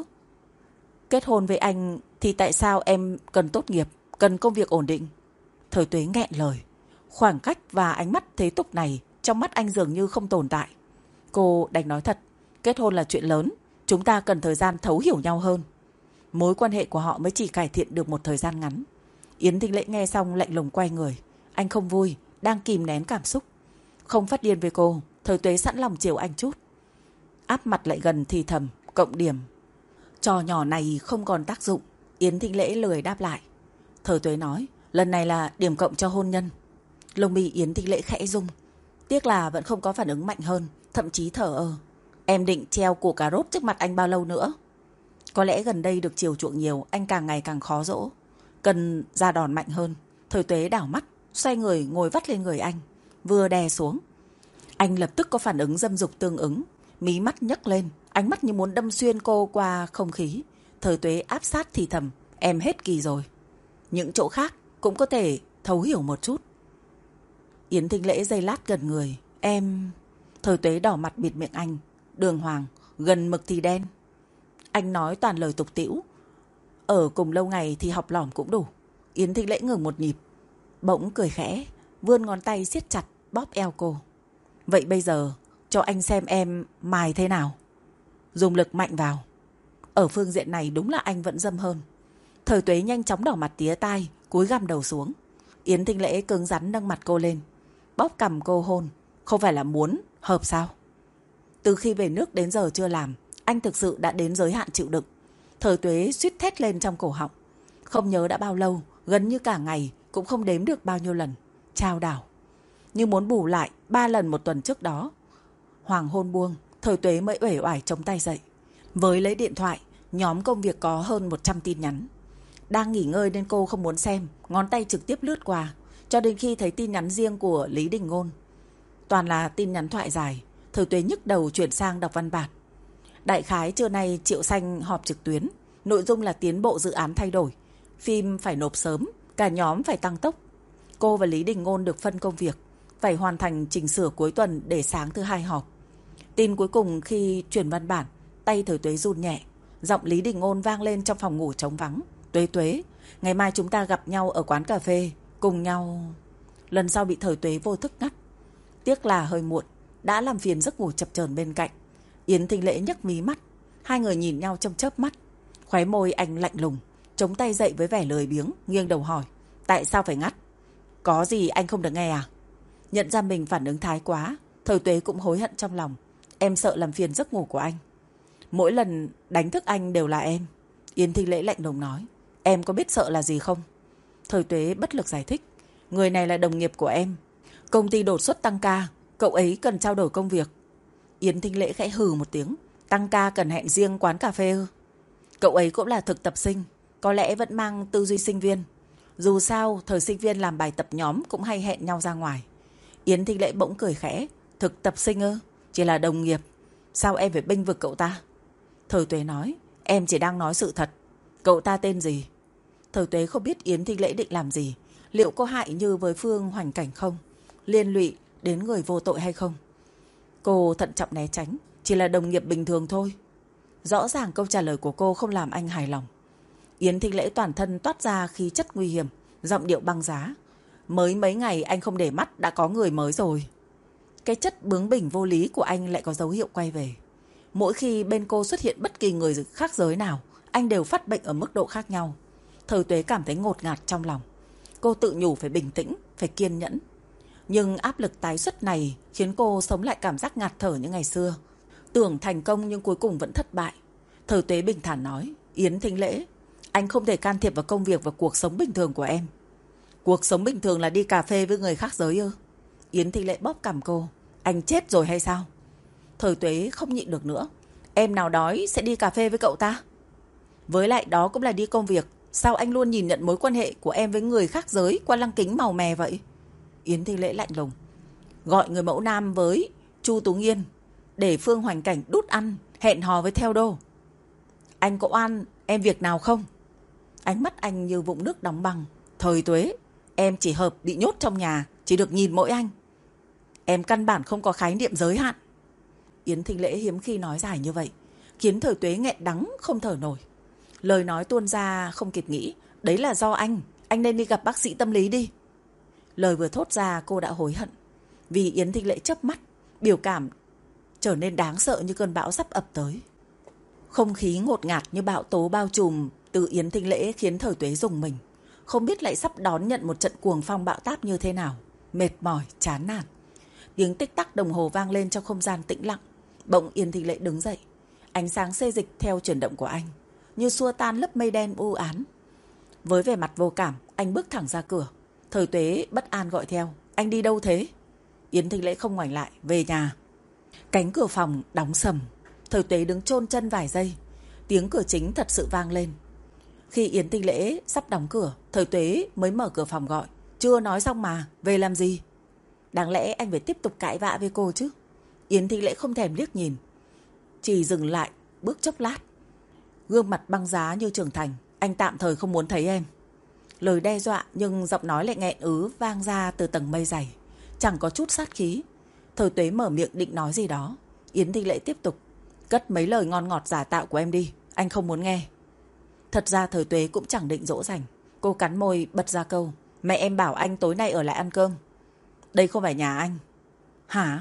Kết hôn với anh thì tại sao em cần tốt nghiệp, cần công việc ổn định? Thời Tuế nghẹn lời. Khoảng cách và ánh mắt thế tục này trong mắt anh dường như không tồn tại. Cô đành nói thật, kết hôn là chuyện lớn, chúng ta cần thời gian thấu hiểu nhau hơn. Mối quan hệ của họ mới chỉ cải thiện được một thời gian ngắn. Yến Thị Lễ nghe xong lạnh lùng quay người. Anh không vui, đang kìm nén cảm xúc. Không phát điên với cô, Thời Tuế sẵn lòng chiều anh chút. Áp mặt lại gần thì thầm, cộng điểm. Trò nhỏ này không còn tác dụng. Yến Thị Lễ lười đáp lại. Thời Tuế nói, lần này là điểm cộng cho hôn nhân. Lông mi Yến Thị Lễ khẽ rung. Tiếc là vẫn không có phản ứng mạnh hơn, thậm chí thở ơ. Em định treo củ cà rốt trước mặt anh bao lâu nữa? Có lẽ gần đây được chiều chuộng nhiều, anh càng ngày càng khó dỗ. Cần ra đòn mạnh hơn. Thời Tuế đảo mắt, xoay người ngồi vắt lên người anh, vừa đè xuống. Anh lập tức có phản ứng dâm dục tương ứng, mí mắt nhấc lên, ánh mắt như muốn đâm xuyên cô qua không khí. Thời Tuế áp sát thì thầm, em hết kỳ rồi. Những chỗ khác cũng có thể thấu hiểu một chút. Yến Thính Lễ giây lát gần người, em... Thời Tuế đỏ mặt bịt miệng anh, đường hoàng, gần mực thì đen. Anh nói toàn lời tục tĩu, ở cùng lâu ngày thì học lỏm cũng đủ. Yến Thính Lễ ngừng một nhịp, bỗng cười khẽ, vươn ngón tay siết chặt bóp eo cô. Vậy bây giờ cho anh xem em mài thế nào. Dùng lực mạnh vào. Ở phương diện này đúng là anh vẫn dâm hơn. Thời Tuế nhanh chóng đỏ mặt tía tai, cúi gằm đầu xuống. Yến Thính Lễ cứng rắn nâng mặt cô lên, bóp cằm cô hôn. Không phải là muốn hợp sao? Từ khi về nước đến giờ chưa làm, anh thực sự đã đến giới hạn chịu đựng. Thời Tuế suýt thét lên trong cổ họng. Không nhớ đã bao lâu, gần như cả ngày, cũng không đếm được bao nhiêu lần. Chao đảo. Như muốn bù lại 3 lần một tuần trước đó. Hoàng hôn buông, Thời Tuế mới uể oải chống tay dậy. Với lấy điện thoại, nhóm công việc có hơn 100 tin nhắn. Đang nghỉ ngơi nên cô không muốn xem, ngón tay trực tiếp lướt qua, cho đến khi thấy tin nhắn riêng của Lý Đình Ngôn. Toàn là tin nhắn thoại dài. Thời Tuế nhức đầu chuyển sang đọc văn bản. Đại khái trưa nay Triệu Xanh họp trực tuyến. Nội dung là tiến bộ dự án thay đổi, phim phải nộp sớm, cả nhóm phải tăng tốc. Cô và Lý Đình Ngôn được phân công việc, phải hoàn thành chỉnh sửa cuối tuần để sáng thứ Hai họp. Tin cuối cùng khi chuyển văn bản, tay Thời Tuế run nhẹ. Giọng Lý Đình Ngôn vang lên trong phòng ngủ trống vắng. Tuế Tuế, ngày mai chúng ta gặp nhau ở quán cà phê, cùng nhau... Lần sau bị Thời Tuế vô thức ngắt. Tiếc là hơi muộn, đã làm phiền giấc ngủ chập chờn bên cạnh. Yến Thính Lễ nhấc mí mắt, hai người nhìn nhau trong chớp mắt. Khóe môi anh lạnh lùng, chống tay dậy với vẻ lười biếng, nghiêng đầu hỏi. Tại sao phải ngắt? Có gì anh không được nghe à? Nhận ra mình phản ứng thái quá, Thời Tuế cũng hối hận trong lòng. Em sợ làm phiền giấc ngủ của anh. Mỗi lần đánh thức anh đều là em. Yến Thính Lễ lạnh lùng nói. Em có biết sợ là gì không? Thời Tuế bất lực giải thích. Người này là đồng nghiệp của em. Công ty đột xuất tăng ca, cậu ấy cần trao đổi công việc. Yến Thính Lễ khẽ hừ một tiếng. Tăng ca cần hẹn riêng quán cà phê ư? Cậu ấy cũng là thực tập sinh, có lẽ vẫn mang tư duy sinh viên. Dù sao, thời sinh viên làm bài tập nhóm cũng hay hẹn nhau ra ngoài. Yến Thính Lễ bỗng cười khẽ. Thực tập sinh ư? Chỉ là đồng nghiệp. Sao em phải bênh vực cậu ta? Thời Tuế nói. Em chỉ đang nói sự thật. Cậu ta tên gì? Thời Tuế không biết Yến Thính Lễ định làm gì. Liệu có hại như với Phương Hoành Cảnh không? Liên lụy đến người vô tội hay không? Cô thận trọng né tránh. Chỉ là đồng nghiệp bình thường thôi. Rõ ràng câu trả lời của cô không làm anh hài lòng. Yến Thính Lễ toàn thân toát ra khí chất nguy hiểm, giọng điệu băng giá. Mới mấy ngày anh không để mắt đã có người mới rồi. Cái chất bướng bỉnh vô lý của anh lại có dấu hiệu quay về. Mỗi khi bên cô xuất hiện bất kỳ người khác giới nào, anh đều phát bệnh ở mức độ khác nhau. Thời Tuế cảm thấy ngột ngạt trong lòng. Cô tự nhủ phải bình tĩnh, phải kiên nhẫn. Nhưng áp lực tái xuất này khiến cô sống lại cảm giác ngạt thở như ngày xưa. Tưởng thành công nhưng cuối cùng vẫn thất bại. Thời Tuế bình thản nói. Yến Thính Lễ, anh không thể can thiệp vào công việc và cuộc sống bình thường của em. Cuộc sống bình thường là đi cà phê với người khác giới ư? Yến Thính Lễ bóp cằm cô. Anh chết rồi hay sao? Thời Tuế không nhịn được nữa. Em nào đói sẽ đi cà phê với cậu ta? Với lại đó cũng là đi công việc. Sao anh luôn nhìn nhận mối quan hệ của em với người khác giới qua lăng kính màu mè vậy? Yến Thính Lễ lạnh lùng. Gọi người mẫu nam với Chu Tú Nghiên để Phương Hoành Cảnh đút ăn, hẹn hò với Theo Đô. Anh có oan em việc nào không? Ánh mắt anh như vũng nước đóng băng. Thời Tuế, em chỉ hợp bị nhốt trong nhà, chỉ được nhìn mỗi anh. Em căn bản không có khái niệm giới hạn. Yến Thính Lễ hiếm khi nói dài như vậy, khiến Thời Tuế nghẹn đắng không thở nổi. Lời nói tuôn ra không kịp nghĩ. Đấy là do anh nên đi gặp bác sĩ tâm lý đi. Lời vừa thốt ra cô đã hối hận. Vì Yến Thính Lễ chớp mắt, biểu cảm trở nên đáng sợ như cơn bão sắp ập tới. Không khí ngột ngạt như bão tố bao trùm từ Yến Thính Lễ khiến Thời Tuế rùng mình. Không biết lại sắp đón nhận một trận cuồng phong bão táp như thế nào. Mệt mỏi, chán nản. Tiếng tích tắc đồng hồ vang lên trong không gian tĩnh lặng. Bỗng Yến Thính Lễ đứng dậy. Ánh sáng xê dịch theo chuyển động của anh, như xua tan lớp mây đen u ám. Với vẻ mặt vô cảm, anh bước thẳng ra cửa. Thời Tuế bất an gọi theo. Anh đi đâu thế? Yến Thính Lễ không ngoảnh lại. Về nhà. Cánh cửa phòng đóng sầm. Thời Tuế đứng chôn chân vài giây. Tiếng cửa chính thật sự vang lên. Khi Yến Thính Lễ sắp đóng cửa, Thời Tuế mới mở cửa phòng gọi. Chưa nói xong mà, về làm gì? Đáng lẽ anh phải tiếp tục cãi vã với cô chứ. Yến Thị Lễ không thèm liếc nhìn, chỉ dừng lại bước chốc lát. Gương mặt băng giá như trưởng thành. Anh tạm thời không muốn thấy em. Lời đe dọa nhưng giọng nói lại nghẹn ứ vang ra từ tầng mây dày, chẳng có chút sát khí. Thời Tuế mở miệng định nói gì đó, Yến Thị Lễ tiếp tục. Cất mấy lời ngon ngọt giả tạo của em đi, anh không muốn nghe. Thật ra Thời Tuế cũng chẳng định dỗ dành. Cô cắn môi bật ra câu, mẹ em bảo anh tối nay ở lại ăn cơm. Đây không phải nhà anh. Hả?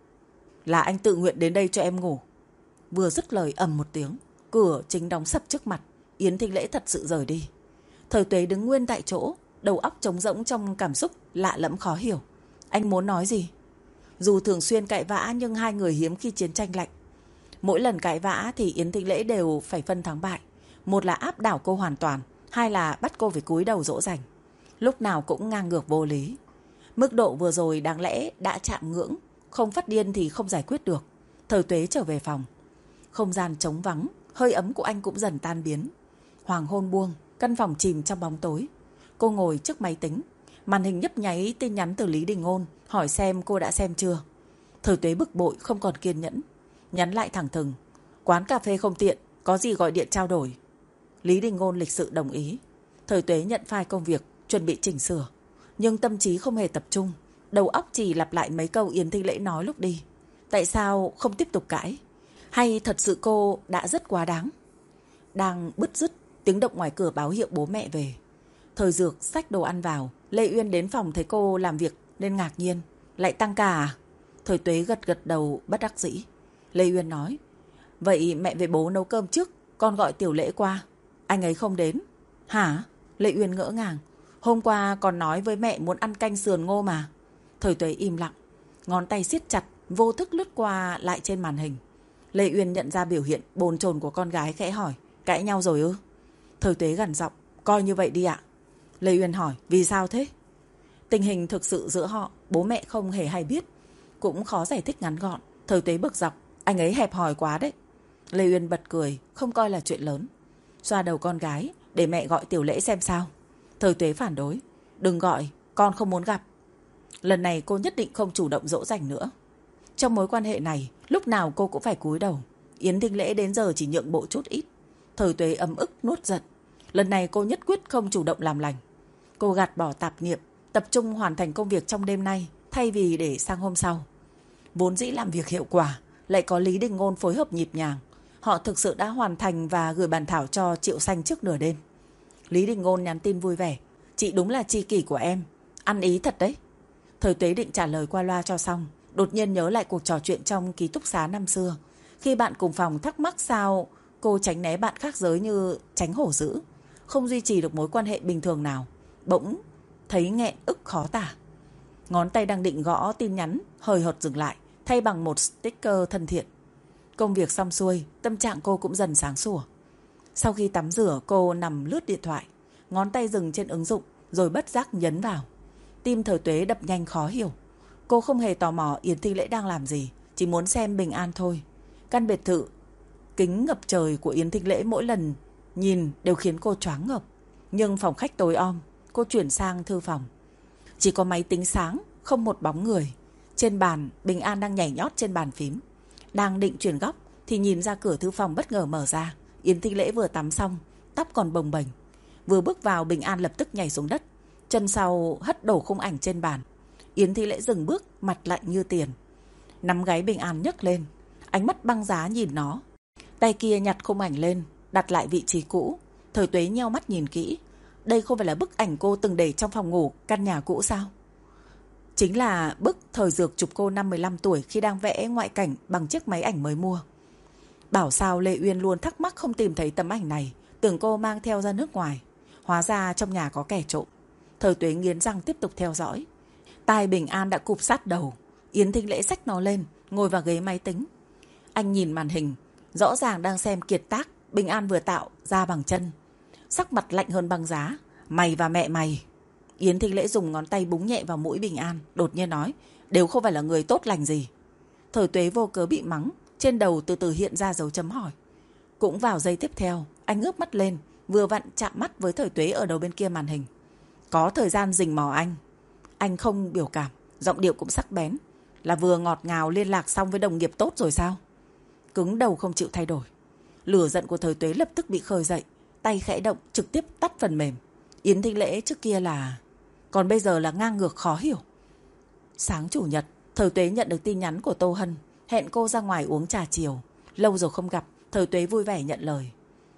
Là anh tự nguyện đến đây cho em ngủ. Vừa dứt lời ầm một tiếng, cửa chính đóng sập trước mặt. Yến Thị Lễ thật sự rời đi. Thời Tuế đứng nguyên tại chỗ, đầu óc trống rỗng trong cảm xúc lạ lẫm khó hiểu. Anh muốn nói gì? Dù thường xuyên cãi vã nhưng hai người hiếm khi chiến tranh lạnh. Mỗi lần cãi vã thì Yến Thị Lễ đều phải phân thắng bại. Một là áp đảo cô hoàn toàn, hai là bắt cô phải cúi đầu dỗ dành. Lúc nào cũng ngang ngược vô lý. Mức độ vừa rồi đáng lẽ đã chạm ngưỡng, không phát điên thì không giải quyết được. Thời Tuế trở về phòng. Không gian trống vắng, hơi ấm của anh cũng dần tan biến. Hoàng hôn buông, căn phòng chìm trong bóng tối. Cô ngồi trước máy tính, màn hình nhấp nháy tin nhắn từ Lý Đình Ngôn, hỏi xem cô đã xem chưa. Thời Tuế bực bội không còn kiên nhẫn, nhắn lại thẳng thừng. Quán cà phê không tiện, có gì gọi điện trao đổi. Lý Đình Ngôn lịch sự đồng ý. Thời Tuế nhận file công việc, chuẩn bị chỉnh sửa. Nhưng tâm trí không hề tập trung, đầu óc chỉ lặp lại mấy câu Yến Thị Lễ nói lúc đi. Tại sao không tiếp tục cãi? Hay thật sự cô đã rất quá đáng? Đang bứt rứt, tiếng động ngoài cửa báo hiệu bố mẹ về. Thời Dược xách đồ ăn vào. Lê Uyên đến phòng thấy cô làm việc nên ngạc nhiên. Lại tăng ca à? Thời Tuế gật gật đầu bất đắc dĩ. Lê Uyên nói, vậy mẹ về bố nấu cơm trước, con gọi Tiểu Lễ qua. Anh ấy không đến. Hả? Lê Uyên ngỡ ngàng. Hôm qua còn nói với mẹ muốn ăn canh sườn ngô mà. Thời Tuế im lặng, ngón tay siết chặt, vô thức lướt qua lại trên màn hình. Lê Uyên nhận ra biểu hiện bồn chồn của con gái, khẽ hỏi, cãi nhau rồi ư? Thời Tuế gằn giọng, coi như vậy đi ạ. Lê Uyên hỏi, vì sao thế? Tình hình thực sự giữa họ, bố mẹ không hề hay biết, cũng khó giải thích ngắn gọn. Thời Tuế bực dọc, anh ấy hẹp hòi quá đấy. Lê Uyên bật cười, không coi là chuyện lớn. Xoa đầu con gái, để mẹ gọi Tiểu Lễ xem sao. Thời Tuế phản đối, đừng gọi, con không muốn gặp. Lần này cô nhất định không chủ động dỗ dành nữa. Trong mối quan hệ này, lúc nào cô cũng phải cúi đầu. Yến Thị Lễ đến giờ chỉ nhượng bộ chút ít. Thời Tuế ấm ức nuốt giận. Lần này cô nhất quyết không chủ động làm lành. Cô gạt bỏ tạp niệm, tập trung hoàn thành công việc trong đêm nay, thay vì để sang hôm sau. Vốn dĩ làm việc hiệu quả, lại có Lý Đình Ngôn phối hợp nhịp nhàng. Họ thực sự đã hoàn thành và gửi bản thảo cho Triệu Xanh trước nửa đêm. Lý Đình Ngôn nhắn tin vui vẻ, chị đúng là tri kỷ của em, ăn ý thật đấy. Thời Tuế định trả lời qua loa cho xong, đột nhiên nhớ lại cuộc trò chuyện trong ký túc xá năm xưa. Khi bạn cùng phòng thắc mắc sao cô tránh né bạn khác giới như tránh hổ dữ, không duy trì được mối quan hệ bình thường nào. Bỗng thấy nghẹn ức khó tả. Ngón tay đang định gõ tin nhắn hời hợt dừng lại, thay bằng một sticker thân thiện. Công việc xong xuôi, tâm trạng cô cũng dần sáng sủa. Sau khi tắm rửa, cô nằm lướt điện thoại, ngón tay dừng trên ứng dụng rồi bất giác nhấn vào. Tim Thời Tuế đập nhanh khó hiểu. Cô không hề tò mò Yến Thị Lễ đang làm gì, chỉ muốn xem bình an thôi. Căn biệt thự kính ngập trời của Yến Thị Lễ mỗi lần nhìn đều khiến cô choáng ngợp. Nhưng phòng khách tối om, cô chuyển sang thư phòng. Chỉ có máy tính sáng, không một bóng người. Trên bàn, Bình An đang nhảy nhót trên bàn phím. Đang định chuyển góc thì nhìn ra cửa thư phòng bất ngờ mở ra. Yến Thị Lễ vừa tắm xong, tóc còn bồng bềnh. Vừa bước vào, Bình An lập tức nhảy xuống đất, chân sau hất đổ khung ảnh trên bàn. Yến Thị Lễ dừng bước, mặt lạnh như tiền. Nắm gáy Bình An nhấc lên, ánh mắt băng giá nhìn nó. Tay kia nhặt khung ảnh lên, đặt lại vị trí cũ. Thời Tuế nheo mắt nhìn kỹ. Đây không phải là bức ảnh cô từng để trong phòng ngủ căn nhà cũ sao? Chính là bức Thời Dược chụp cô năm 15 tuổi khi đang vẽ ngoại cảnh bằng chiếc máy ảnh mới mua. Bảo sao Lê Uyên luôn thắc mắc không tìm thấy tấm ảnh này, tưởng cô mang theo ra nước ngoài. Hóa ra trong nhà có kẻ trộm. Thời Tuế nghiến răng tiếp tục theo dõi. Tai Bình An đã cụp sát đầu. Yến Thị Lễ xách nó lên, ngồi vào ghế máy tính. Anh nhìn màn hình, rõ ràng đang xem kiệt tác Bình An vừa tạo ra bằng chân. Sắc mặt lạnh hơn băng giá. Mày và mẹ mày. Yến Thị Lễ dùng ngón tay búng nhẹ vào mũi Bình An, đột nhiên nói, đều không phải là người tốt lành gì. Thời Tuế vô cớ bị mắng, trên đầu từ từ hiện ra dấu chấm hỏi. Cũng vào giây tiếp theo, anh ngước mắt lên, vừa vặn chạm mắt với Thời Tuế ở đầu bên kia màn hình. Có thời gian rình mò anh. Anh không biểu cảm, giọng điệu cũng sắc bén. Là vừa ngọt ngào liên lạc xong với đồng nghiệp tốt rồi sao? Cứng đầu không chịu thay đổi. Lửa giận của Thời Tuế lập tức bị khơi dậy, tay khẽ động trực tiếp tắt phần mềm. Yến Thính Lễ trước kia là... còn bây giờ là ngang ngược khó hiểu. Sáng chủ nhật, Thời Tuế nhận được tin nhắn của Tô Hân, hẹn cô ra ngoài uống trà chiều. Lâu rồi không gặp, Thời Tuế vui vẻ nhận lời.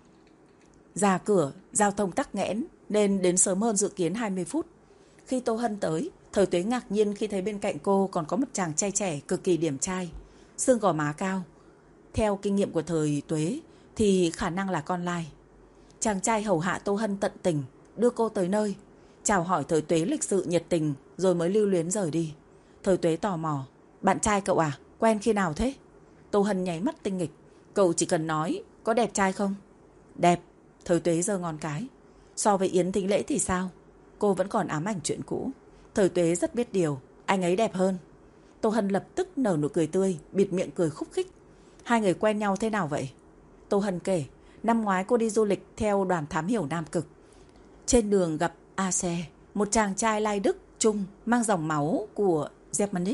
Ra cửa, giao thông tắc nghẽn nên đến sớm hơn dự kiến 20 phút. Khi Tô Hân tới, Thời Tuế ngạc nhiên khi thấy bên cạnh cô còn có một chàng trai trẻ cực kỳ điển trai, xương gò má cao. Theo kinh nghiệm của Thời Tuế thì khả năng là con lai. Chàng trai hầu hạ Tô Hân tận tình, đưa cô tới nơi, chào hỏi Thời Tuế lịch sự nhiệt tình rồi mới lưu luyến rời đi. Thời Tuế tò mò, bạn trai cậu à, quen khi nào thế? Tô Hân nháy mắt tinh nghịch, cậu chỉ cần nói có đẹp trai không? Đẹp. Thời Tuế giơ ngón cái. So với Yến Thính Lễ thì sao? Cô vẫn còn ám ảnh chuyện cũ. Thời Tuế rất biết điều, anh ấy đẹp hơn. Tô Hân lập tức nở nụ cười tươi, bịt miệng cười khúc khích. Hai người quen nhau thế nào vậy? Tô Hân kể, năm ngoái cô đi du lịch theo đoàn thám hiểm Nam Cực. Trên đường gặp A-xe, một chàng trai lai Đức, Trung, mang dòng máu của Germanic.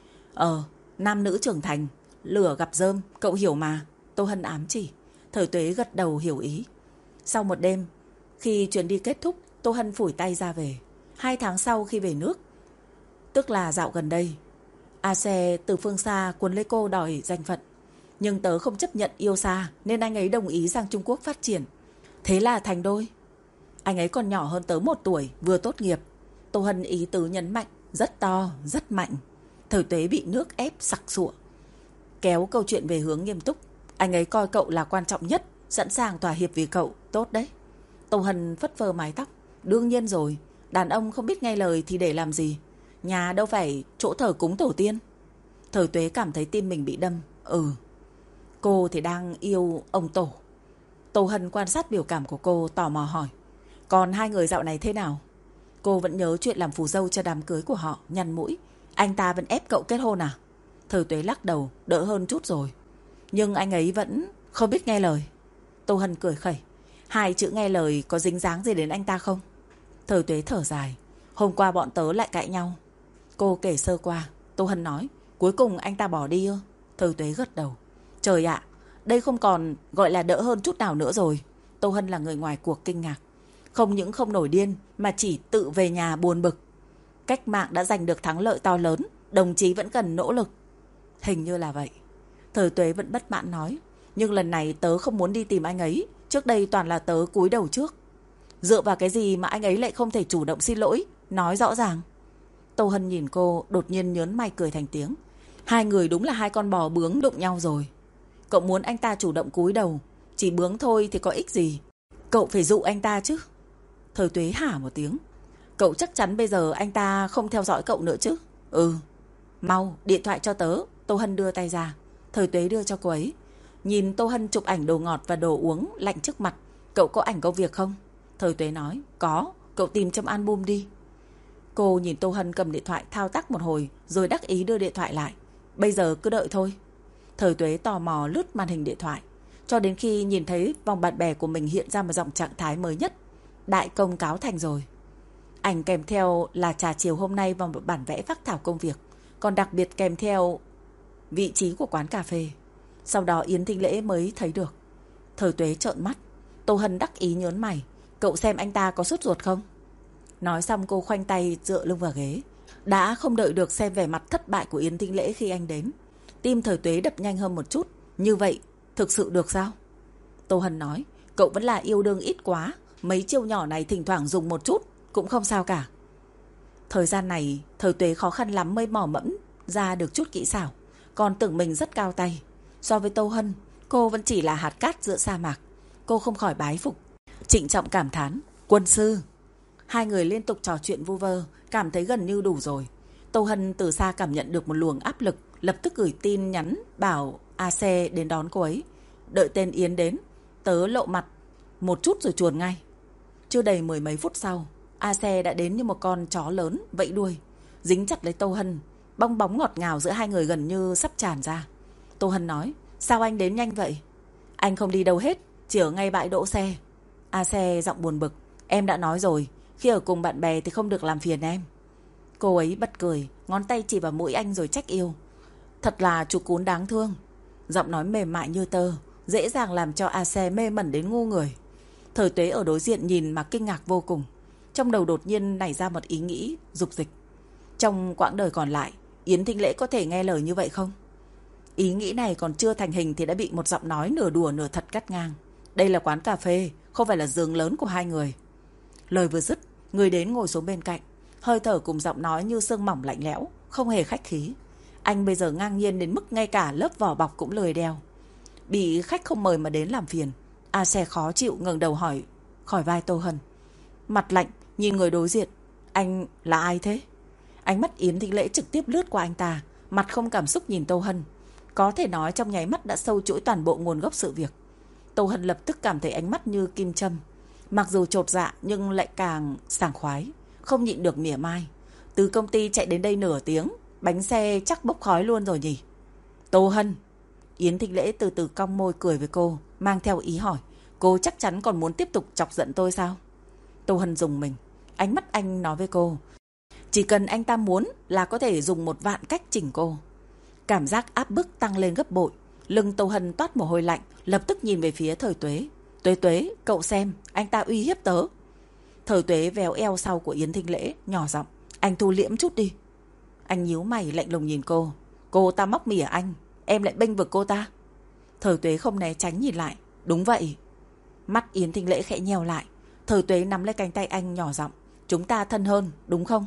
Nam nữ trưởng thành, lửa gặp rơm, cậu hiểu mà. Tô Hân ám chỉ. Thời Tuế gật đầu hiểu ý. Sau một đêm, khi chuyến đi kết thúc, Tô Hân phủi tay ra về. 2 tháng sau khi về nước, tức là dạo gần đây, A-xe từ phương xa cuốn lấy cô đòi danh phận. Nhưng tớ không chấp nhận yêu xa nên anh ấy đồng ý sang Trung Quốc phát triển. Thế là thành đôi. Anh ấy còn nhỏ hơn tớ 1 tuổi, vừa tốt nghiệp. Tô Hân ý tứ nhấn mạnh, rất to, rất mạnh. Thời Tuế bị nước ép sặc sụa, kéo câu chuyện về hướng nghiêm túc. Anh ấy coi cậu là quan trọng nhất, sẵn sàng thỏa hiệp vì cậu, tốt đấy. Tô Hân phất phơ mái tóc. Đương nhiên rồi, đàn ông không biết nghe lời thì để làm gì? Nhà đâu phải chỗ thờ cúng tổ tiên. Thời Tuế cảm thấy tim mình bị đâm. Cô thì đang yêu ông Tổ. Tô Hân quan sát biểu cảm của cô, tò mò hỏi. Còn hai người dạo này thế nào? Cô vẫn nhớ chuyện làm phù dâu cho đám cưới của họ, nhăn mũi. Anh ta vẫn ép cậu kết hôn à? Thời Tuế lắc đầu, đỡ hơn chút rồi. Nhưng anh ấy vẫn không biết nghe lời. Tô Hân cười khẩy. 2 chữ nghe lời có dính dáng gì đến anh ta không? Thời Tuế thở dài. Hôm qua bọn tớ lại cãi nhau. Cô kể sơ qua. Tô Hân nói, cuối cùng anh ta bỏ đi ư? Thời Tuế gật đầu. Trời ạ, đây không còn gọi là đỡ hơn chút nào nữa rồi. Tô Hân là người ngoài cuộc kinh ngạc. Không những không nổi điên mà chỉ tự về nhà buồn bực. Cách mạng đã giành được thắng lợi to lớn, đồng chí vẫn cần nỗ lực. Hình như là vậy. Thời Tuế vẫn bất mãn nói. Nhưng lần này tớ không muốn đi tìm anh ấy. Trước đây toàn là tớ cúi đầu trước. Dựa vào cái gì mà anh ấy lại không thể chủ động xin lỗi, nói rõ ràng? Tô Hân nhìn cô, đột nhiên nhớn mày cười thành tiếng. Hai người đúng là 2 con bò bướng đụng nhau rồi. Cậu muốn anh ta chủ động cúi đầu, chỉ bướng thôi thì có ích gì? Cậu phải dụ anh ta chứ. Thời Tuế hả một tiếng. Cậu chắc chắn bây giờ anh ta không theo dõi cậu nữa chứ? Mau, điện thoại cho tớ. Tô Hân đưa tay ra. Thời Tuế đưa cho cô ấy. Nhìn Tô Hân chụp ảnh đồ ngọt và đồ uống lạnh trước mặt. Cậu có ảnh công việc không? Thời Tuế nói, có, cậu tìm trong album đi. Cô nhìn Tô Hân cầm điện thoại thao tác một hồi rồi đắc ý đưa điện thoại lại. Bây giờ cứ đợi thôi. Thời Tuế tò mò lướt màn hình điện thoại cho đến khi nhìn thấy vòng bạn bè của mình hiện ra một dòng trạng thái mới nhất. Đại công cáo thành rồi. Ảnh kèm theo là trà chiều hôm nay và một bản vẽ phác thảo công việc. Còn đặc biệt kèm theo vị trí của quán cà phê. Sau đó Yến Thính Lễ mới thấy được. Thời Tuế trợn mắt. Tô Hân đắc ý nhớn mày. Cậu xem anh ta có sốt ruột không? Nói xong cô khoanh tay dựa lưng vào ghế. Đã không đợi được xem vẻ mặt thất bại của Yến Thính Lễ khi anh đến. Tim Thời Tuế đập nhanh hơn một chút. Như vậy thực sự được sao? Tô Hân nói, cậu vẫn là yêu đương ít quá. Mấy chiêu nhỏ này thỉnh thoảng dùng một chút cũng không sao cả. Thời gian này Thời Tuế khó khăn lắm mới mò mẫm ra được chút kỹ xảo. Còn tưởng mình rất cao tay. So với Tô Hân, cô vẫn chỉ là hạt cát giữa sa mạc. Cô không khỏi bái phục. Trịnh trọng cảm thán, quân sư. Hai người liên tục trò chuyện vu vơ, cảm thấy gần như đủ rồi. Tô Hân từ xa cảm nhận được một luồng áp lực, lập tức gửi tin nhắn bảo A-xe đến đón cô ấy. Đợi tên Yến đến, tớ lộ mặt một chút rồi chuồn ngay. Chưa đầy 10 mấy phút sau, A-xe đã đến như một con chó lớn vẫy đuôi, dính chặt lấy Tô Hân. Bong bóng ngọt ngào giữa hai người gần như sắp tràn ra. Tô Hân nói, sao anh đến nhanh vậy? Anh không đi đâu hết, chỉ ở ngay bãi đỗ xe. A-xe giọng buồn bực, em đã nói rồi, khi ở cùng bạn bè thì không được làm phiền em. Cô ấy bật cười, ngón tay chỉ vào mũi anh rồi trách yêu. Thật là chú cún đáng thương. Giọng nói mềm mại như tơ, dễ dàng làm cho A Xe mê mẩn đến ngu người. Thời Tuế ở đối diện nhìn mà kinh ngạc vô cùng. Trong đầu đột nhiên nảy ra một ý nghĩ dục dịch. Trong quãng đời còn lại, Yến Thinh Lễ có thể nghe lời như vậy không? Ý nghĩ này còn chưa thành hình thì đã bị một giọng nói nửa đùa nửa thật cắt ngang. Đây là quán cà phê, không phải là giường lớn của hai người. Lời vừa dứt, người đến ngồi xuống bên cạnh. Hơi thở cùng giọng nói như sương mỏng lạnh lẽo, không hề khách khí. Anh bây giờ ngang nhiên đến mức ngay cả lớp vỏ bọc cũng lười đeo. Bị khách không mời mà đến làm phiền, A Xe khó chịu ngẩng đầu hỏi khỏi vai Tô Hân. Mặt lạnh nhìn người đối diện. Anh là ai thế? Ánh mắt Yến Thinh Lễ trực tiếp lướt qua anh ta, mặt không cảm xúc nhìn Tô Hân. Có thể nói trong nháy mắt đã sâu chuỗi toàn bộ nguồn gốc sự việc. Tô Hân lập tức cảm thấy ánh mắt như kim châm. Mặc dù chột dạ nhưng lại càng sảng khoái, không nhịn được mỉa mai. Từ công ty chạy đến đây nửa tiếng, bánh xe chắc bốc khói luôn rồi nhỉ? Tô Hân. Yến Thinh Lễ từ từ cong môi cười với cô, mang theo ý hỏi. Cô chắc chắn còn muốn tiếp tục chọc giận tôi sao? Tô Hân rùng mình. Ánh mắt anh nói với cô, chỉ cần anh ta muốn là có thể dùng 1.000 cách chỉnh cô. Cảm giác áp bức tăng lên gấp bội. Lưng Tô Hân toát mồ hôi lạnh, lập tức nhìn về phía Thời Tuế. Tuế Tuế, cậu xem, anh ta uy hiếp tớ. Thời Tuế véo eo sau của Yến Thinh Lễ, nhỏ giọng, anh thu liễm chút đi. Anh nhíu mày lạnh lùng nhìn cô. Cô ta móc mỉa anh, em lại bênh vực cô ta. Thời Tuế không né tránh nhìn lại. Đúng vậy. Mắt Yến Thinh Lễ khẽ nheo lại. Thời Tuế nắm lấy cánh tay anh nhỏ giọng, chúng ta thân hơn, đúng không?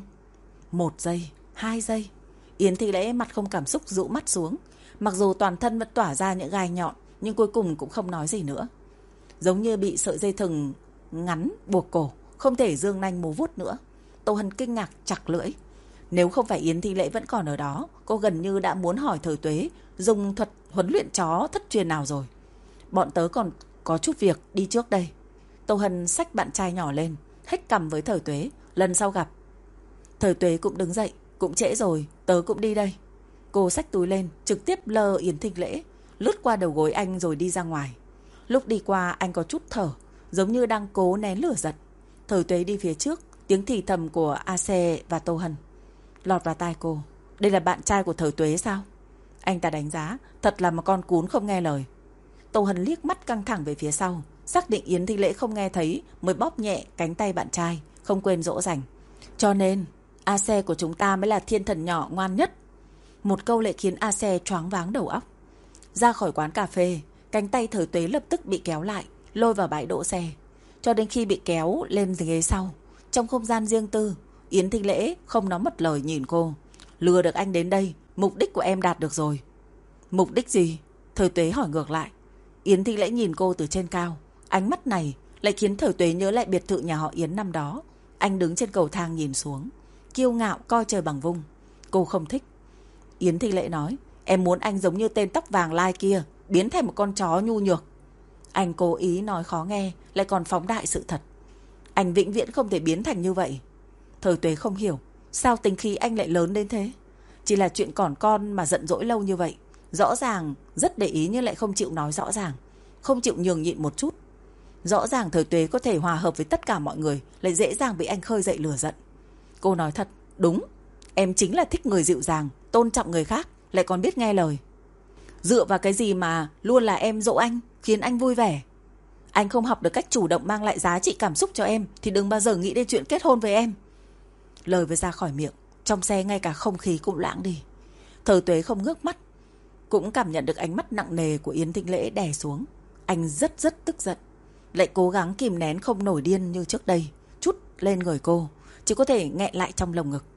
1 giây, 2 giây. Yến Thinh Lễ mặt không cảm xúc dụ mắt xuống. Mặc dù toàn thân vẫn tỏa ra những gai nhọn, nhưng cuối cùng cũng không nói gì nữa. Giống như bị sợi dây thừng ngắn buộc cổ, không thể dương nanh múa vuốt nữa. Tô Hân kinh ngạc chặt lưỡi. Nếu không phải Yến Thinh Lễ vẫn còn ở đó, cô gần như đã muốn hỏi Thời Tuế dùng thuật huấn luyện chó thất truyền nào rồi. Bọn tớ còn có chút việc, đi trước đây. Tô Hân xách bạn trai nhỏ lên, hét cằm với Thời Tuế, lần sau gặp. Thời Tuế cũng đứng dậy, cũng trễ rồi, tớ cũng đi đây. Cô xách túi lên, trực tiếp lơ Yến Thinh Lễ, lướt qua đầu gối anh rồi đi ra ngoài. Lúc đi qua anh có chút thở, giống như đang cố nén lửa giận. Thời Tuế đi phía trước, tiếng thì thầm của A Xe và Tô Hân lọt vào tai cô. Đây là bạn trai của Thời Tuế sao? Anh ta đánh giá, thật là một con cún không nghe lời. Tô Hân liếc mắt căng thẳng về phía sau, xác định Yến Thinh Lễ không nghe thấy mới bóp nhẹ cánh tay bạn trai, không quên dỗ dành. Cho nên A Xe của chúng ta mới là thiên thần nhỏ ngoan nhất. Một câu lại khiến A Xe choáng váng đầu óc. Ra khỏi quán cà phê, cánh tay Thời Tuế lập tức bị kéo lại, lôi vào bãi đỗ xe. Cho đến khi bị kéo lên ghế sau, trong không gian riêng tư, Yến Thinh Lễ không nói một lời nhìn cô. Lừa được anh đến đây, mục đích của em đạt được rồi. Mục đích gì? Thời Tuế hỏi ngược lại. Yến Thinh Lễ nhìn cô từ trên cao. Ánh mắt này lại khiến Thời Tuế nhớ lại biệt thự nhà họ Yến năm đó. Anh đứng trên cầu thang nhìn xuống, kiêu ngạo coi trời bằng vung. Cô không thích. Yến Thinh Lễ nói, em muốn anh giống như tên tóc vàng lai kia, biến thành một con chó nhu nhược. Anh cố ý nói khó nghe, lại còn phóng đại sự thật. Anh vĩnh viễn không thể biến thành như vậy. Thời Tuế không hiểu, sao tính khí anh lại lớn đến thế? Chỉ là chuyện còn con mà giận dỗi lâu như vậy. Rõ ràng rất để ý nhưng lại không chịu nói rõ ràng, không chịu nhường nhịn một chút. Rõ ràng Thời Tuế có thể hòa hợp với tất cả mọi người, lại dễ dàng bị anh khơi dậy lửa giận. Cô nói thật, đúng, em chính là thích người dịu dàng, tôn trọng người khác, lại còn biết nghe lời. Dựa vào cái gì mà luôn là em dỗ anh, khiến anh vui vẻ? Anh không học được cách chủ động mang lại giá trị cảm xúc cho em thì đừng bao giờ nghĩ đến chuyện kết hôn với em. Lời vừa ra khỏi miệng, trong xe ngay cả không khí cũng lãng đi. Thời Tuế không ngước mắt, cũng cảm nhận được ánh mắt nặng nề của Yến Thinh Lễ đè xuống. Anh rất tức giận, lại cố gắng kìm nén không nổi điên như trước đây, chút lên người cô, chỉ có thể nghẹn lại trong lồng ngực.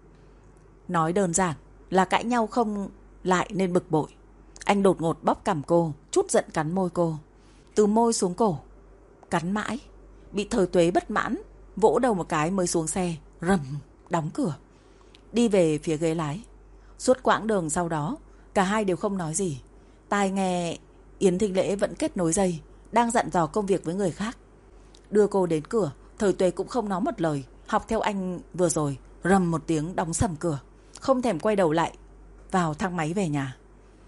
Nói đơn giản là cãi nhau không lại nên bực bội. Anh đột ngột bóp cằm cô, chút giận cắn môi cô, từ môi xuống cổ, cắn mãi. Bị Thời Tuế bất mãn, vỗ đầu một cái mới xuống xe, rầm, đóng cửa, đi về phía ghế lái. Suốt quãng đường sau đó, cả hai đều không nói gì. Tai nghe Yến Thinh Lễ vẫn kết nối dây, đang dặn dò công việc với người khác. Đưa cô đến cửa, Thời Tuế cũng không nói một lời, học theo anh vừa rồi, rầm một tiếng đóng sầm cửa, không thèm quay đầu lại, vào thang máy về nhà.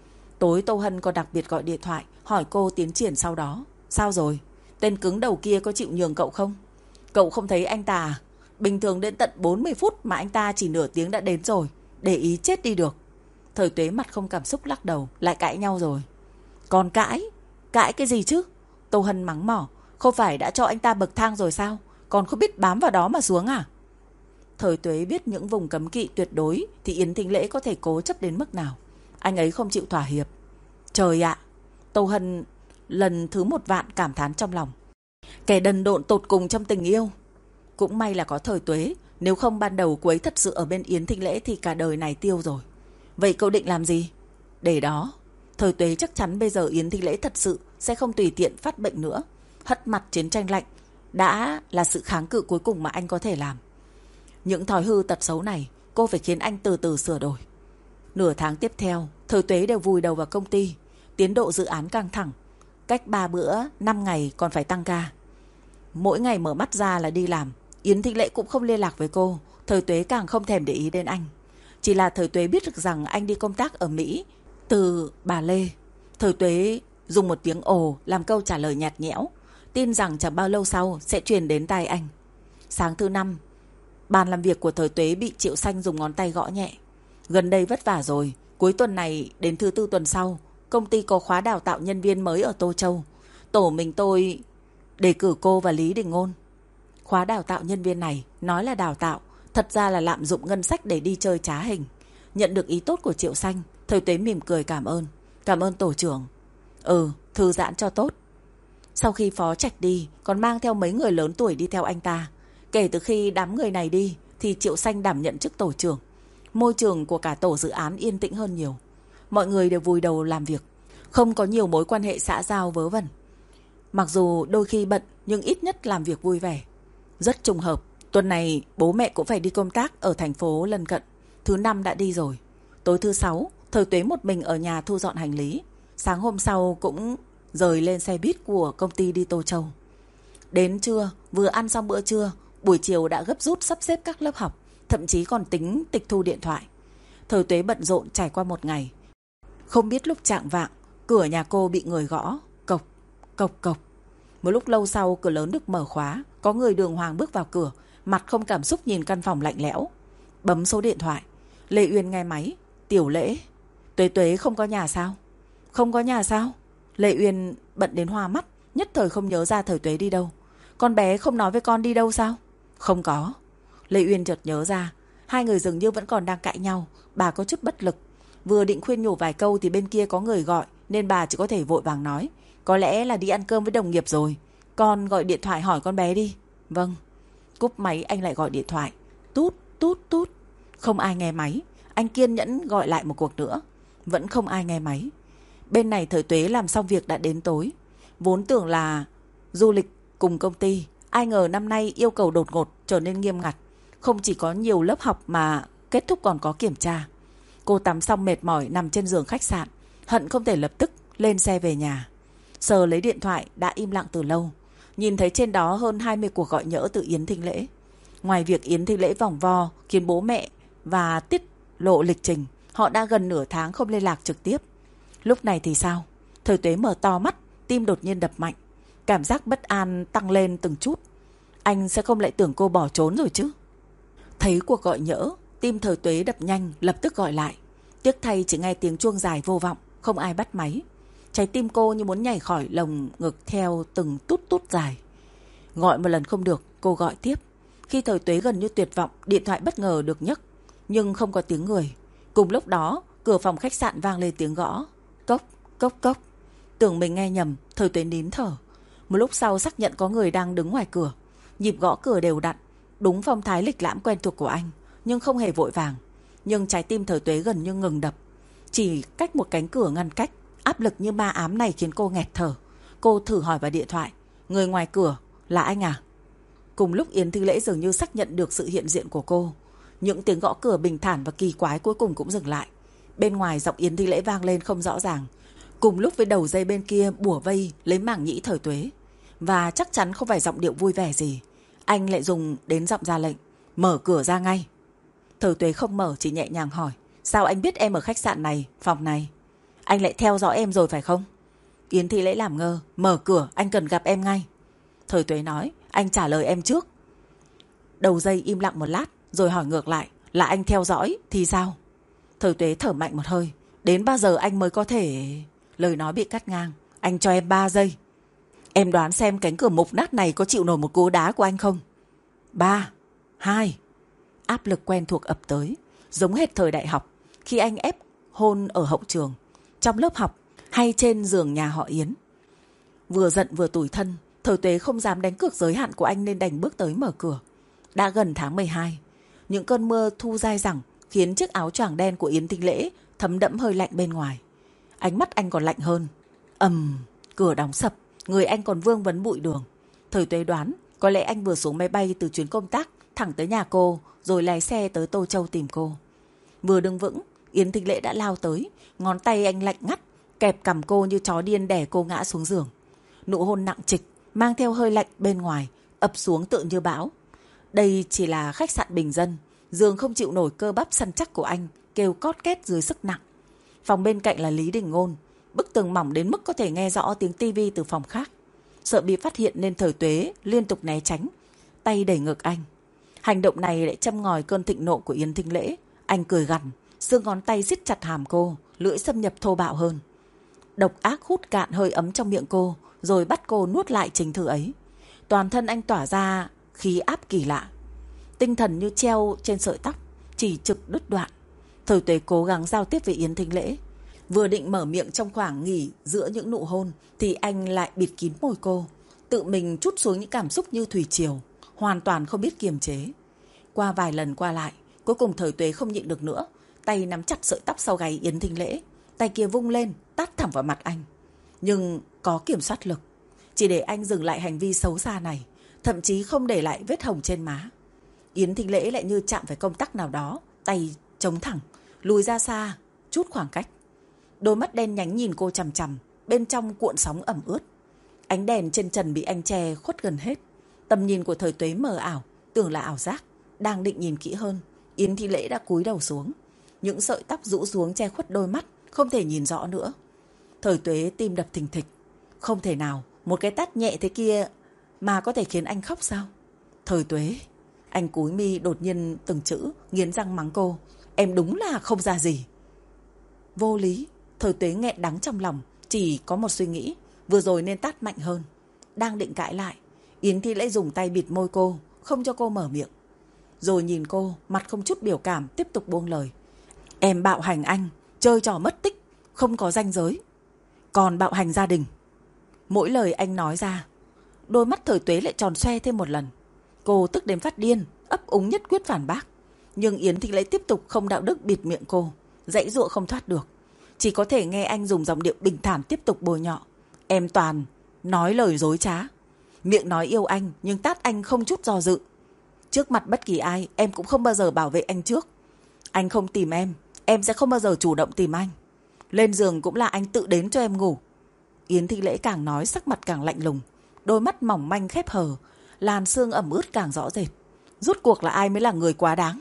Tối Tô Hân còn đặc biệt gọi điện thoại hỏi cô tiến triển sau đó. Sao rồi? Tên cứng đầu kia có chịu nhường cậu không? Cậu không thấy anh ta à? Bình thường đến tận 40 phút mà anh ta chỉ nửa tiếng đã đến rồi. Để ý chết đi được. Thời Tuế mặt không cảm xúc lắc đầu. Lại cãi nhau rồi. Còn cãi? Cãi cái gì chứ? Tô Hân mắng mỏ. Không phải đã cho anh ta bậc thang rồi sao? Còn không biết bám vào đó mà xuống à? Thời Tuế biết những vùng cấm kỵ tuyệt đối thì Yến Thính Lễ có thể cố chấp đến mức nào. Anh ấy không chịu thỏa hiệp. Trời ạ! Tô Hân lần thứ 1.000.000 cảm thán trong lòng. Kẻ đần độn tột cùng trong tình yêu. Cũng may là có Thời Tuế. Nếu không ban đầu cô ấy thật sự ở bên Yến Thính Lễ thì cả đời này tiêu rồi. Vậy cậu định làm gì? Để đó. Thời Tuế chắc chắn bây giờ Yến Thính Lễ thật sự sẽ không tùy tiện phát bệnh nữa. Hất mặt chiến tranh lạnh đã là sự kháng cự cuối cùng mà anh có thể làm. Những thói hư tật xấu này cô phải khiến anh từ từ sửa đổi. Nửa tháng tiếp theo, Thời Tuế đều vùi đầu vào công ty. Tiến độ dự án căng thẳng. Cách 3 bữa 5 ngày còn phải tăng ca. Mỗi ngày mở mắt ra là đi làm. Yến Thính Lễ cũng không liên lạc với cô. Thời Tuế càng không thèm để ý đến anh. Chỉ là Thời Tuế biết được rằng anh đi công tác ở Mỹ từ bà Lê. Thời Tuế dùng một tiếng ồ làm câu trả lời nhạt nhẽo, tin rằng chẳng bao lâu sau sẽ truyền đến tai anh. Sáng thứ 5, bàn làm việc của Thời Tuế bị Triệu Xanh dùng ngón tay gõ nhẹ. Gần đây vất vả rồi, cuối tuần này đến thứ 4 tuần sau, công ty có khóa đào tạo nhân viên mới ở Tô Châu. Tổ mình tôi đề cử cô và Lý Đình Ngôn. Khóa đào tạo nhân viên này nói là đào tạo, thật ra là lạm dụng ngân sách để đi chơi trá hình. Nhận được ý tốt của Triệu Xanh, Thời Tuế mỉm cười cảm ơn. Cảm ơn tổ trưởng. Thư giãn cho tốt. Sau khi Phó Trạch đi, còn mang theo mấy người lớn tuổi đi theo anh ta. Kể từ khi đám người này đi thì Triệu Xanh đảm nhận chức tổ trưởng. Môi trường của cả tổ dự án yên tĩnh hơn nhiều. Mọi người đều vùi đầu làm việc, không có nhiều mối quan hệ xã giao vớ vẩn. Mặc dù đôi khi bận nhưng ít nhất làm việc vui vẻ. Rất trùng hợp, tuần này bố mẹ cũng phải đi công tác ở thành phố lân cận. Thứ 5 đã đi rồi. Tối thứ 6, Thời Tuế một mình ở nhà thu dọn hành lý. Sáng hôm sau cũng rời lên xe buýt của công ty đi Tô Châu. Đến trưa, vừa ăn xong bữa trưa, buổi chiều đã gấp rút sắp xếp các lớp học, thậm chí còn tính tịch thu điện thoại. Thời Tuế bận rộn trải qua một ngày. Không biết lúc chạng vạng, cửa nhà cô bị người gõ, cộc, cộc cộc. Một lúc lâu sau cửa lớn được mở khóa, có người đường hoàng bước vào cửa, mặt không cảm xúc nhìn căn phòng lạnh lẽo. Bấm số điện thoại, Lê Uyên nghe máy. Tiểu Lễ, Tuế Tuế không có nhà sao? Không có nhà sao? Lê Uyên bận đến hoa mắt, nhất thời không nhớ ra Thời Tuế đi đâu. Con bé không nói với con đi đâu sao? Không có. Lê Uyên chợt nhớ ra, hai người dường như vẫn còn đang cãi nhau. Bà có chút bất lực. Vừa định khuyên nhủ vài câu thì bên kia có người gọi, nên bà chỉ có thể vội vàng nói. Có lẽ là đi ăn cơm với đồng nghiệp rồi. Con gọi điện thoại hỏi con bé đi. Vâng. Cúp máy anh lại gọi điện thoại. Tút, tút, tút. Không ai nghe máy. Anh kiên nhẫn gọi lại một cuộc nữa. Vẫn không ai nghe máy. Bên này Thời Tuế làm xong việc đã đến tối. Vốn tưởng là du lịch cùng công ty, ai ngờ năm nay yêu cầu đột ngột trở nên nghiêm ngặt. Không chỉ có nhiều lớp học mà kết thúc còn có kiểm tra. Cô tắm xong mệt mỏi nằm trên giường khách sạn, hận không thể lập tức lên xe về nhà. Sờ lấy điện thoại đã im lặng từ lâu. Nhìn thấy trên đó hơn 20 cuộc gọi nhỡ từ Yến Thính Lễ. Ngoài việc Yến Thính Lễ vòng vo khiến bố mẹ và tiết lộ lịch trình, họ đã gần nửa tháng không liên lạc trực tiếp. Lúc này thì sao? Thời Tuế mở to mắt, tim đột nhiên đập mạnh. Cảm giác bất an tăng lên từng chút. Anh sẽ không lại tưởng cô bỏ trốn rồi chứ? Thấy cuộc gọi nhỡ, tim Thời Tuế đập nhanh, lập tức gọi lại. Tiếc thay chỉ nghe tiếng chuông dài vô vọng, không ai bắt máy. Trái tim cô như muốn nhảy khỏi lồng ngực theo từng tút tút dài. Gọi một lần không được, cô gọi tiếp. Khi Thời Tuế gần như tuyệt vọng, điện thoại bất ngờ được nhấc, nhưng không có tiếng người. Cùng lúc đó, cửa phòng khách sạn vang lên tiếng gõ. Cốc, cốc, cốc. Tưởng mình nghe nhầm, Thời Tuế nín thở. Một lúc sau xác nhận có người đang đứng ngoài cửa. Nhịp gõ cửa đều đặn, đúng phong thái lịch lãm quen thuộc của anh, nhưng không hề vội vàng. Nhưng trái tim Thời Tuế gần như ngừng đập. Chỉ cách một cánh cửa ngăn cách, áp lực như ma ám này khiến cô nghẹt thở. Cô thử hỏi vào điện thoại. Người ngoài cửa, là anh à? Cùng lúc Yến Thính Lễ dường như xác nhận được sự hiện diện của cô. Những tiếng gõ cửa bình thản và kỳ quái cuối cùng cũng dừng lại. Bên ngoài giọng Yến Thính Lễ vang lên không rõ ràng, cùng lúc với đầu dây bên kia bủa vây lấy mảng nhĩ Thời Tuế. Và chắc chắn không phải giọng điệu vui vẻ gì. Anh lại dùng đến giọng ra lệnh. Mở cửa ra ngay. Thời Tuế không mở, chỉ nhẹ nhàng hỏi. Sao anh biết em ở khách sạn này, phòng này? Anh lại theo dõi em rồi phải không? Yến Thính Lễ làm ngơ. Mở cửa, anh cần gặp em ngay. Thời Tuế nói. Anh trả lời em trước. Đầu dây im lặng một lát rồi hỏi ngược lại, là anh theo dõi thì sao? Thời Tuế thở mạnh một hơi. Đến bao giờ anh mới có thể... Lời nói bị cắt ngang. Anh cho em 3 giây. Em đoán xem cánh cửa mục nát này có chịu nổi một cú đá của anh không? 3, 2. Áp lực quen thuộc ập tới, giống hệt thời đại học, khi anh ép hôn ở hậu trường, trong lớp học hay trên giường nhà họ Yến. Vừa giận vừa tủi thân, Thời Tuế không dám đánh cược giới hạn của anh nên đành bước tới mở cửa. Đã gần tháng 12, những cơn mưa thu dai dẳng khiến chiếc áo choàng đen của Yến Thinh Lễ thấm đẫm hơi lạnh bên ngoài. Ánh mắt anh còn lạnh hơn. Cửa đóng sập, người anh còn vương vấn bụi đường. Thời Tuế đoán có lẽ anh vừa xuống máy bay từ chuyến công tác thẳng tới nhà cô, rồi lái xe tới Tô Châu tìm cô. Vừa đứng vững, Yến Thinh Lễ đã lao tới, ngón tay anh lạnh ngắt, kẹp cằm cô như chó điên đè cô ngã xuống giường. Nụ hôn nặng trịch, mang theo hơi lạnh bên ngoài, ập xuống tựa như bão. Đây chỉ là khách sạn bình dân, giường không chịu nổi cơ bắp săn chắc của anh, kêu cót két dưới sức nặng. Phòng bên cạnh là Lý Đình Ngôn, bức tường mỏng đến mức có thể nghe rõ tiếng tivi từ phòng khác. Sợ bị phát hiện nên Thời Tuế liên tục né tránh, tay đẩy ngực anh. Hành động này lại châm ngòi cơn thịnh nộ của Yến Thinh Lễ. Anh cười gằn, xương ngón tay siết chặt hàm cô, lưỡi xâm nhập thô bạo hơn. Độc ác hút cạn hơi ấm trong miệng cô, rồi bắt cô nuốt lại chính thứ ấy. Toàn thân anh tỏa ra khí áp kỳ lạ, tinh thần như treo trên sợi tóc, chỉ trực đứt đoạn. Thời Tuế cố gắng giao tiếp với Yến Thinh Lễ. Vừa định mở miệng trong khoảng nghỉ giữa những nụ hôn thì anh lại bịt kín môi cô, tự mình trút xuống những cảm xúc như thủy triều, hoàn toàn không biết kiềm chế. Qua vài lần qua lại, cuối cùng Thời Tuế không nhịn được nữa, tay nắm chặt sợi tóc sau gáy Yến Thinh Lễ, tay kia vung lên tát thẳng vào mặt anh. Nhưng có kiểm soát lực, chỉ để anh dừng lại hành vi xấu xa này, thậm chí không để lại vết hồng trên má. Yến Thinh Lễ lại như chạm phải công tắc nào đó, tay chống thẳng, lùi ra xa chút khoảng cách. Đôi mắt đen nhánh nhìn cô chằm chằm, bên trong cuộn sóng ẩm ướt. Ánh đèn trên trần bị anh che khuất gần hết. Tầm nhìn của Thời Tuế mờ ảo, tưởng là ảo giác. Đang định nhìn kỹ hơn, Yến Thinh Lễ đã cúi đầu xuống. Những sợi tóc rũ xuống che khuất đôi mắt, không thể nhìn rõ nữa. Thời Tuế tim đập thình thịch. Không thể nào, một cái tát nhẹ thế kia mà có thể khiến anh khóc sao? Thời Tuế. Anh cúi mi đột nhiên từng chữ, nghiến răng mắng cô. Em đúng là không ra gì. Vô lý. Thời Tuế nghẹn đắng trong lòng, chỉ có một suy nghĩ, vừa rồi nên tát mạnh hơn. Đang định cãi lại, Yến Thi Lễ dùng tay bịt môi cô, không cho cô mở miệng. Rồi nhìn cô, mặt không chút biểu cảm, tiếp tục buông lời. Em bạo hành anh, chơi trò mất tích, không có ranh giới. Còn bạo hành gia đình. Mỗi lời anh nói ra, đôi mắt Thời Tuế lại tròn xoe thêm một lần. Cô tức đến phát điên, ấp úng nhất quyết phản bác. Nhưng Yến Thi Lễ tiếp tục không đạo đức bịt miệng cô, giãy giụa không thoát được. Chỉ có thể nghe anh dùng giọng điệu bình thản tiếp tục bôi nhọ. Em toàn nói lời dối trá. Miệng nói yêu anh nhưng tát anh không chút do dự. Trước mặt bất kỳ ai em cũng không bao giờ bảo vệ anh trước. Anh không tìm em sẽ không bao giờ chủ động tìm anh. Lên giường cũng là anh tự đến cho em ngủ. Yến Thi Lễ càng nói sắc mặt càng lạnh lùng, đôi mắt mỏng manh khép hờ, làn xương ẩm ướt càng rõ rệt. Rốt cuộc là ai mới là người quá đáng?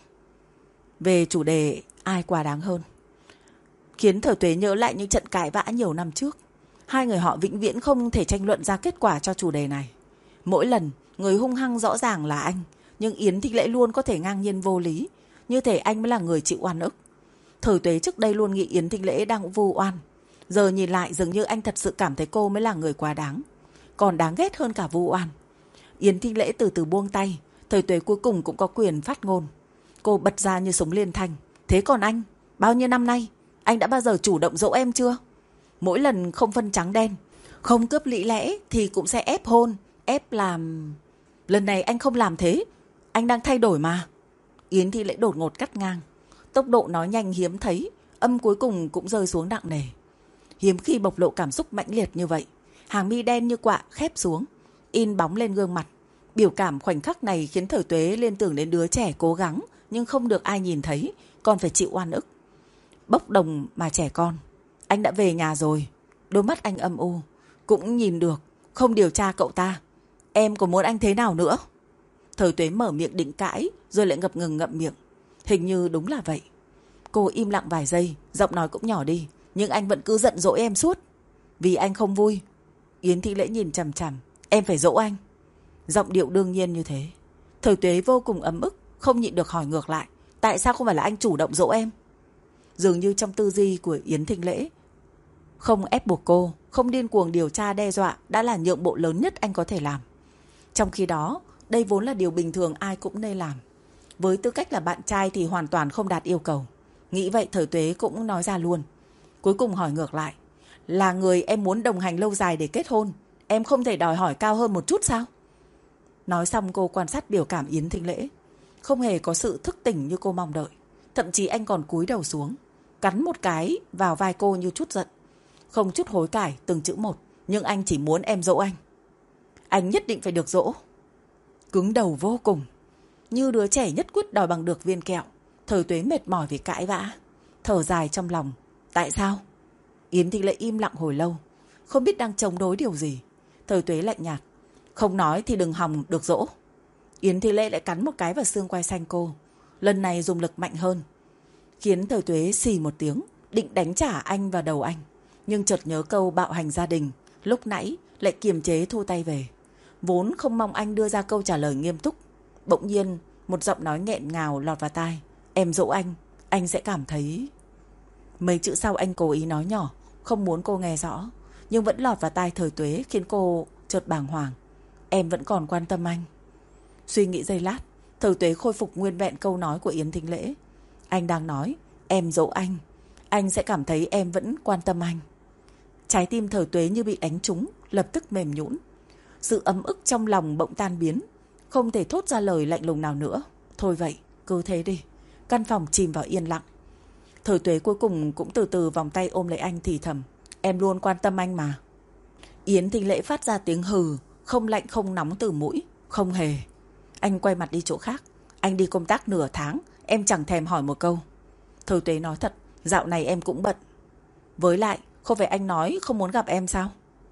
Về chủ đề ai quá đáng hơn, khiến Thời Tuế nhớ lại những trận cãi vã nhiều năm trước. Hai người họ vĩnh viễn không thể tranh luận ra kết quả cho chủ đề này. Mỗi lần người hung hăng rõ ràng là anh, nhưng Yến Thinh Lễ luôn có thể ngang nhiên vô lý, như thể anh mới là người chịu oan ức. Thời Tuế trước đây luôn nghĩ Yến Thinh Lễ đang vu oan, giờ nhìn lại dường như anh thật sự cảm thấy cô mới là người quá đáng, còn đáng ghét hơn cả vu oan. Yến Thinh Lễ từ từ buông tay, Thời Tuế cuối cùng cũng có quyền phát ngôn. Cô bật ra như súng liên thanh. Thế còn anh, bao nhiêu năm nay anh đã bao giờ chủ động dỗ em chưa? Mỗi lần không phân trắng đen, không cướp lý lẽ thì cũng sẽ ép hôn, ép làm. Lần này anh không làm thế, anh đang thay đổi mà. Yến Thi Lễ đột ngột cắt ngang. Tốc độ nói nhanh hiếm thấy, âm cuối cùng cũng rơi xuống nặng nề. Hiếm khi bộc lộ cảm xúc mãnh liệt như vậy. Hàng mi đen như quạ khép xuống, in bóng lên gương mặt. Biểu cảm khoảnh khắc này khiến Thời Tuế liên tưởng đến đứa trẻ cố gắng nhưng không được ai nhìn thấy, còn phải chịu oan ức. Bốc đồng mà trẻ con. Anh đã về nhà rồi. Đôi mắt anh âm u. Cũng nhìn được, không điều tra cậu ta. Em còn muốn anh thế nào nữa? Thời Tuế mở miệng định cãi, rồi lại ngập ngừng ngậm miệng. Hình như đúng là vậy. Cô im lặng vài giây, giọng nói cũng nhỏ đi. Nhưng anh vẫn cứ giận dỗi em suốt. Vì anh không vui. Yến Thi Lễ nhìn chằm chằm. Em phải dỗ anh. Giọng điệu đương nhiên như thế. Thời Tuế vô cùng ấm ức, không nhịn được hỏi ngược lại. Tại sao không phải là anh chủ động dỗ em? Dường như trong tư duy của Yến Thịnh Lễ, không ép buộc cô, không điên cuồng điều tra đe dọa đã là nhượng bộ lớn nhất anh có thể làm. Trong khi đó, đây vốn là điều bình thường ai cũng nên làm. Với tư cách là bạn trai thì hoàn toàn không đạt yêu cầu. Nghĩ vậy Thời Tuế cũng nói ra luôn. Cuối cùng hỏi ngược lại. Là người em muốn đồng hành lâu dài để kết hôn, em không thể đòi hỏi cao hơn một chút sao? Nói xong cô quan sát biểu cảm Yến Thịnh Lễ. Không hề có sự thức tỉnh như cô mong đợi. Thậm chí anh còn cúi đầu xuống, cắn một cái vào vai cô như chút giận. Không chút hối cải từng chữ một. Nhưng anh chỉ muốn em dỗ anh. Anh nhất định phải được dỗ. Cứng đầu vô cùng, như đứa trẻ nhất quyết đòi bằng được viên kẹo. Thời Tuế mệt mỏi vì cãi vã, thở dài trong lòng. Tại sao? Yến Thịnh Lễ im lặng hồi lâu, không biết đang chống đối điều gì. Thời Tuế lạnh nhạt. Không nói thì đừng hòng được dỗ. Yến Thịnh Lễ lại cắn một cái vào xương quai xanh cô, lần này dùng lực mạnh hơn, khiến Thời Tuế xì một tiếng, định đánh trả anh vào đầu anh. Nhưng chợt nhớ câu bạo hành gia đình lúc nãy, lại kiềm chế thu tay về. Vốn không mong anh đưa ra câu trả lời nghiêm túc, bỗng nhiên một giọng nói nghẹn ngào lọt vào tai. Em dỗ anh sẽ cảm thấy... Mấy chữ sau anh cố ý nói nhỏ, không muốn cô nghe rõ, nhưng vẫn lọt vào tai Thời Tuế, khiến cô chợt bàng hoàng. Em vẫn còn quan tâm anh. Suy nghĩ giây lát, Thời Tuế khôi phục nguyên vẹn câu nói của Yến Thịnh Lễ. Anh đang nói em dỗ anh sẽ cảm thấy em vẫn quan tâm anh. Trái tim Thời Tuế như bị đánh trúng, lập tức mềm nhũn. Sự ấm ức trong lòng bỗng tan biến, không thể thốt ra lời lạnh lùng nào nữa. Thôi vậy, cứ thế đi. Căn phòng chìm vào yên lặng. Thời Tuế cuối cùng cũng từ từ vòng tay ôm lấy anh thì thầm. Em luôn quan tâm anh mà. Yến Thịnh Lễ phát ra tiếng hừ, không lạnh không nóng từ mũi. Không hề. Anh quay mặt đi chỗ khác. Anh đi công tác nửa tháng, em chẳng thèm hỏi một câu. Thời Tuế nói thật, dạo này em cũng bận. Với lại, không phải anh nói không muốn gặp em sao?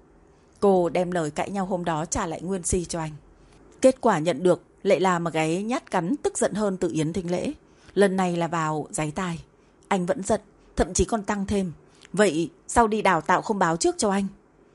Cô đem lời cãi nhau hôm đó trả lại nguyên si cho anh. Kết quả nhận được lại là một cái nhát cắn tức giận hơn từ Yến Thịnh Lễ. Lần này là vào dáy tai. Anh vẫn giận, thậm chí còn tăng thêm. Vậy sao đi đào tạo không báo trước cho anh?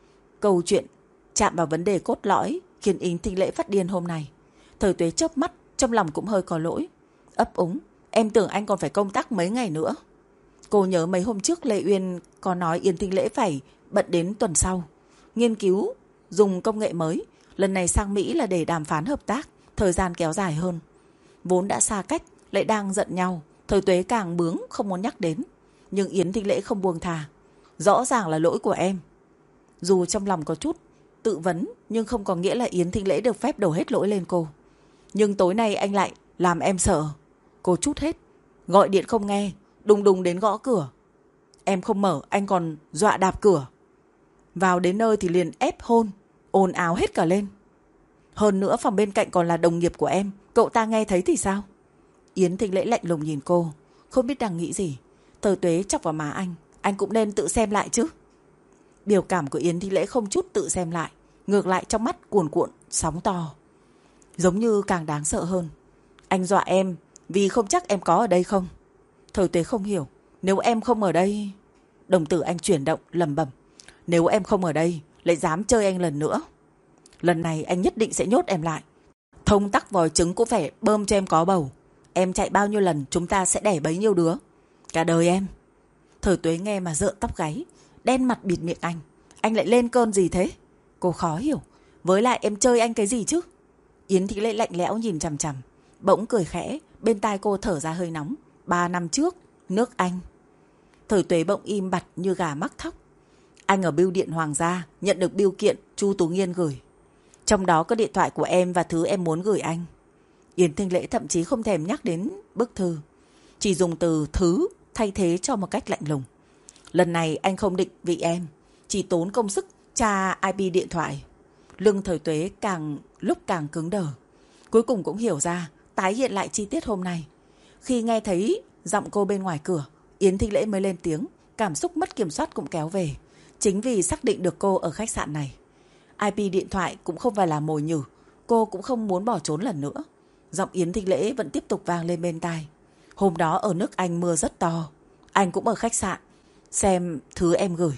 Câu chuyện chạm vào vấn đề cốt lõi khiến Yến Thịnh Lễ phát điên hôm nay. Thời Tuế chớp mắt, trong lòng cũng hơi có lỗi. Ấp úng, em tưởng anh còn phải công tác mấy ngày nữa. Cô nhớ mấy hôm trước Lê Uyên có nói Yến Thịnh Lễ phải bận đến tuần sau, nghiên cứu dùng công nghệ mới. Lần này sang Mỹ là để đàm phán hợp tác, thời gian kéo dài hơn. Vốn đã xa cách, lại đang giận nhau, Thời Tuế càng bướng không muốn nhắc đến. Nhưng Yến Thịnh Lễ không buông thà. Rõ ràng là lỗi của em. Dù trong lòng có chút tự vấn, nhưng không có nghĩa là Yến Thịnh Lễ được phép đổ hết lỗi lên cô. Nhưng tối nay anh lại làm em sợ. Cô trút hết, gọi điện không nghe, đùng đùng đến gõ cửa. Em không mở, anh còn dọa đạp cửa. Vào đến nơi thì liền ép hôn, ồn ào hết cả lên. Hơn nữa phòng bên cạnh còn là đồng nghiệp của em, cậu ta nghe thấy thì sao? Yến Thịnh Lễ lạnh lùng nhìn cô, không biết đang nghĩ gì. Thời Tuế chọc vào má anh cũng nên tự xem lại chứ. Biểu cảm của Yến Thịnh Lễ không chút tự xem lại, ngược lại trong mắt cuồn cuộn sóng to, giống như càng đáng sợ hơn. Anh dọa em vì không chắc em có ở đây không? Thời Tuế không hiểu. Nếu em không ở đây... Đồng tử anh chuyển động lẩm bẩm. Nếu em không ở đây lại dám chơi anh lần nữa, lần này anh nhất định sẽ nhốt em lại. Thông tắc vòi trứng cũng phải bơm cho em có bầu. Em chạy bao nhiêu lần chúng ta sẽ đẻ bấy nhiêu đứa, cả đời em. Thời Tuế nghe mà rợn tóc gáy, đen mặt bịt miệng anh lại lên cơn gì thế? Cô khó hiểu. Với lại em chơi anh cái gì chứ? Yến Thịnh Lễ lạnh lẽo nhìn chằm chằm, bỗng cười khẽ, bên tai cô thở ra hơi nóng. 3 năm trước, nước Anh. Thời Tuế bỗng im bặt như gà mắc thóc. Anh ở bưu điện Hoàng gia nhận được bưu kiện Chu Tú Nghiên gửi, trong đó có điện thoại của em và thứ em muốn gửi anh. Yến Thịnh Lễ thậm chí không thèm nhắc đến bức thư, chỉ dùng từ thứ thay thế cho một cách lạnh lùng. Lần này anh không định vì em, chỉ tốn công sức tra IP điện thoại. Lưng Thời Tuế càng lúc càng cứng đờ. Cuối cùng cũng hiểu ra, tái hiện lại chi tiết hôm nay. Khi nghe thấy giọng cô bên ngoài cửa, Yến Thịnh Lễ mới lên tiếng, cảm xúc mất kiểm soát cũng kéo về. Chính vì xác định được cô ở khách sạn này, IP điện thoại cũng không phải là mồi nhử, cô cũng không muốn bỏ trốn lần nữa. Giọng Yến Thịnh Lễ vẫn tiếp tục vang lên bên tai. Hôm đó ở nước Anh mưa rất to, anh cũng ở khách sạn xem thứ em gửi.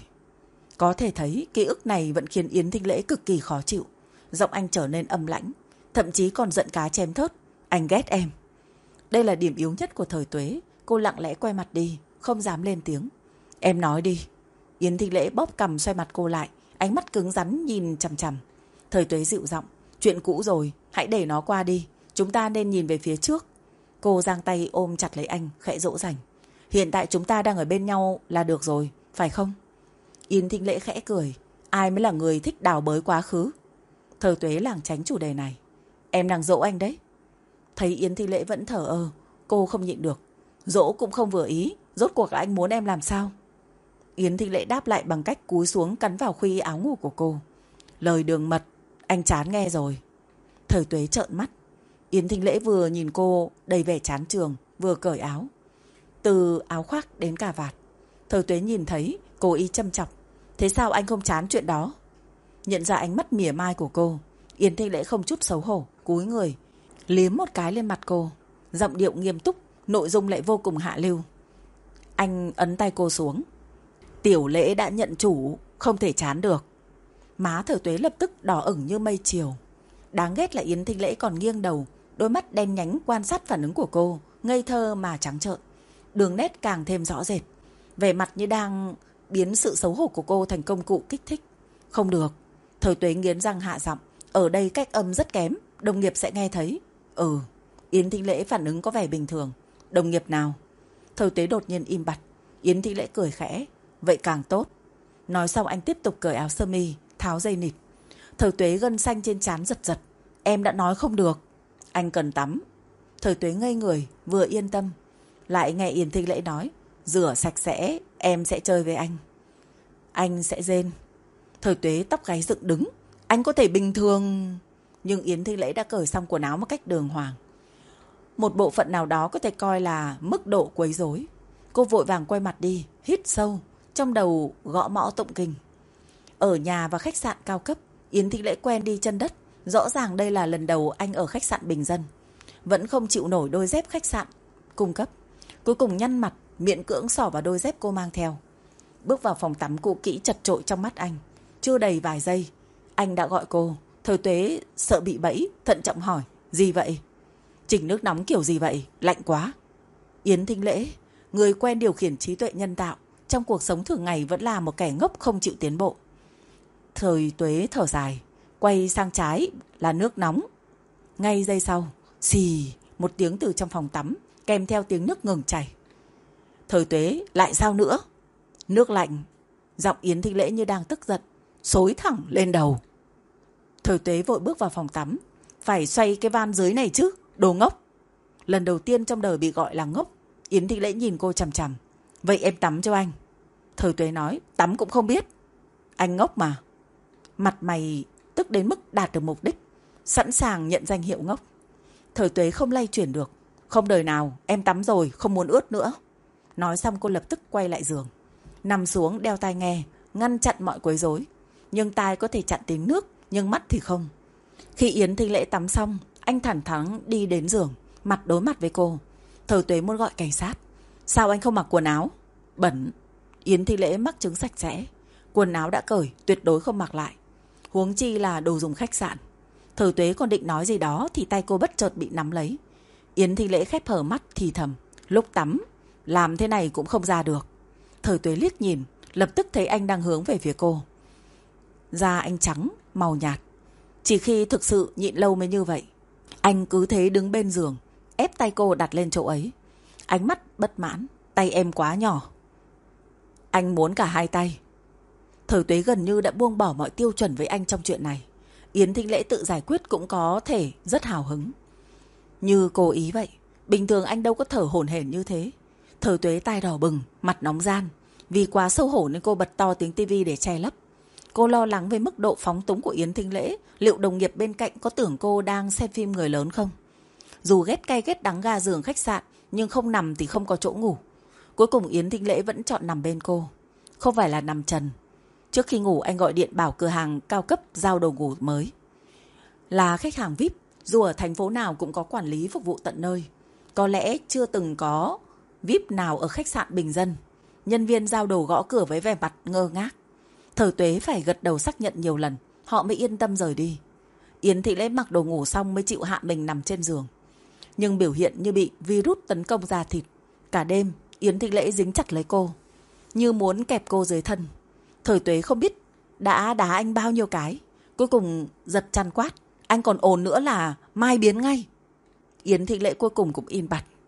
Có thể thấy ký ức này vẫn khiến Yến Thịnh Lễ cực kỳ khó chịu. Giọng anh trở nên âm lãnh, thậm chí còn giận cá chém thớt. Anh ghét em. Đây là điểm yếu nhất của Thời Tuế. Cô lặng lẽ quay mặt đi, không dám lên tiếng. Em nói đi. Yến Thị Lễ bóp cằm xoay mặt cô lại, ánh mắt cứng rắn nhìn chằm chằm. Thời Tuế dịu giọng. Chuyện cũ rồi, hãy để nó qua đi. Chúng ta nên nhìn về phía trước. Cô giang tay ôm chặt lấy anh, khẽ dỗ dành. Hiện tại chúng ta đang ở bên nhau là được rồi, phải không? Yến Thị Lễ khẽ cười. Ai mới là người thích đào bới quá khứ? Thời Tuế lảng tránh chủ đề này. Em đang dỗ anh đấy. Thấy Yến Thị Lễ vẫn thở ơ, cô không nhịn được. Dỗ cũng không vừa ý, rốt cuộc là anh muốn em làm sao? Yến Thị Lễ đáp lại bằng cách cúi xuống cắn vào khuy áo ngủ của cô. Lời đường mật, anh chán nghe rồi. Thời Tuế trợn mắt. Yến Thị Lễ vừa nhìn cô đầy vẻ chán trường, vừa cởi áo. Từ áo khoác đến cà vạt. Thời Tuế nhìn thấy, cố ý châm chọc. Thế sao anh không chán chuyện đó? Nhận ra ánh mắt mỉa mai của cô, Yến Thị Lễ không chút xấu hổ, cúi người, liếm một cái lên mặt cô. Giọng điệu nghiêm túc, nội dung lại vô cùng hạ lưu. Anh ấn tay cô xuống. Tiểu Lễ đã nhận chủ, không thể chán được. Má Thời Tuế lập tức đỏ ửng như mây chiều. Đáng ghét là Yến Thị Lễ còn nghiêng đầu, đôi mắt đen nhánh quan sát phản ứng của cô, ngây thơ mà trắng trợn. Đường nét càng thêm rõ rệt, vẻ mặt như đang biến sự xấu hổ của cô thành công cụ kích thích. Không được. Thời Tuế nghiến răng hạ giọng. Ở đây cách âm rất kém, đồng nghiệp sẽ nghe thấy. Yến Thị Lễ phản ứng có vẻ bình thường. Đồng nghiệp nào? Thời Tuế đột nhiên im bặt. Yến Thị Lễ cười khẽ. Vậy càng tốt. Nói xong anh tiếp tục cởi áo sơ mi, tháo dây nịt. Thời Tuế gân xanh trên trán giật giật. Em đã nói không được. Anh cần tắm. Thời Tuế ngây người, vừa yên tâm. Lại nghe Yến Thị Lễ nói. Rửa sạch sẽ, em sẽ chơi với anh. Anh sẽ rên. Thời Tuế tóc gáy dựng đứng. Anh có thể bình thường. Nhưng Yến Thị Lễ đã cởi xong quần áo một cách đường hoàng. Một bộ phận nào đó có thể coi là mức độ quấy rối. Cô vội vàng quay mặt đi, hít sâu, trong đầu gõ mõ tụng kinh. Ở nhà và khách sạn cao cấp, Yến Thị Lễ quen đi chân đất. Rõ ràng đây là lần đầu anh ở khách sạn bình dân. Vẫn không chịu nổi đôi dép khách sạn cung cấp. Cuối cùng nhăn mặt, miễn cưỡng xỏ vào đôi dép cô mang theo. Bước vào phòng tắm cũ kỹ chật chội trong mắt anh. Chưa đầy vài giây, anh đã gọi cô. Thời Tuế sợ bị bẫy, thận trọng hỏi. Gì vậy? Chỉnh nước nóng kiểu gì vậy? Lạnh quá. Yến Thị Lễ, người quen điều khiển trí tuệ nhân tạo, trong cuộc sống thường ngày vẫn là một kẻ ngốc không chịu tiến bộ. Thời Tuế thở dài, quay sang trái là nước nóng. Ngay giây sau, xì, một tiếng từ trong phòng tắm, kèm theo tiếng nước ngừng chảy. Thời Tuế, lại sao nữa? Nước lạnh. Giọng Yến Thị Lễ như đang tức giận, xối thẳng lên đầu. Thời Tuế vội bước vào phòng tắm. Phải xoay cái van dưới này chứ, đồ ngốc. Lần đầu tiên trong đời bị gọi là ngốc. Yến Thị Lễ nhìn cô chằm chằm. Vậy em tắm cho anh. Thời Tuế nói, tắm cũng không biết. Anh ngốc mà. Mặt mày tức đến mức đạt được mục đích, sẵn sàng nhận danh hiệu ngốc. Thời Tuế không lay chuyển được. Không đời nào, em tắm rồi, không muốn ướt nữa. Nói xong cô lập tức quay lại giường, nằm xuống đeo tai nghe, ngăn chặn mọi quấy rối. Nhưng tai có thể chặn tiếng nước, nhưng mắt thì không. Khi Yến Thị Lễ tắm xong, anh thẳng thắn đi đến giường, mặt đối mặt với cô. Thời Tuế muốn gọi cảnh sát. Sao anh không mặc quần áo? Bẩn. Yến Thị Lễ mắc chứng sạch sẽ. Quần áo đã cởi, tuyệt đối không mặc lại. Huống chi là đồ dùng khách sạn. Thời Tuế còn định nói gì đó thì tay cô bất chợt bị nắm lấy. Yến Thị Lễ khép hờ mắt thì thầm. Lúc tắm, làm thế này cũng không ra được. Thời Tuế liếc nhìn, lập tức thấy anh đang hướng về phía cô. Da anh trắng, màu nhạt. Chỉ khi thực sự nhịn lâu mới như vậy. Anh cứ thế đứng bên giường, ép tay cô đặt lên chỗ ấy. Ánh mắt bất mãn. Tay em quá nhỏ. Anh muốn cả hai tay. Thời Tuế gần như đã buông bỏ mọi tiêu chuẩn với anh trong chuyện này. Yến Thị Lễ tự giải quyết cũng có thể rất hào hứng. Như cố ý vậy. Bình thường anh đâu có thở hổn hển như thế. Thời Tuế tai đỏ bừng, mặt nóng ran. Vì quá xấu hổ nên cô bật to tiếng tivi để che lấp. Cô lo lắng về mức độ phóng túng của Yến Thị Lễ. Liệu đồng nghiệp bên cạnh có tưởng cô đang xem phim người lớn không? Dù ghét cay ghét đắng ga giường khách sạn, nhưng không nằm thì không có chỗ ngủ. Cuối cùng Yến Thị Lễ vẫn chọn nằm bên cô. Không phải là nằm trần. Trước khi ngủ anh gọi điện bảo cửa hàng cao cấp giao đồ ngủ mới. Là khách hàng VIP, dù ở thành phố nào cũng có quản lý phục vụ tận nơi. Có lẽ chưa từng có VIP nào ở khách sạn bình dân. Nhân viên giao đồ gõ cửa với vẻ mặt ngơ ngác. Thời Tuế phải gật đầu xác nhận nhiều lần, họ mới yên tâm rời đi. Yến Thị Lễ mặc đồ ngủ xong mới chịu hạ mình nằm trên giường. nhưng biểu hiện như bị virus tấn công da thịt. Cả đêm, Yến Thị Lễ dính chặt lấy cô, như muốn kẹp cô dưới thân. Thời Tuế không biết đã đá anh bao nhiêu cái. Cuối cùng giật chăn quát. Anh còn ồn nữa là mai biến ngay. Yến Thị Lễ cuối cùng cũng im bặt.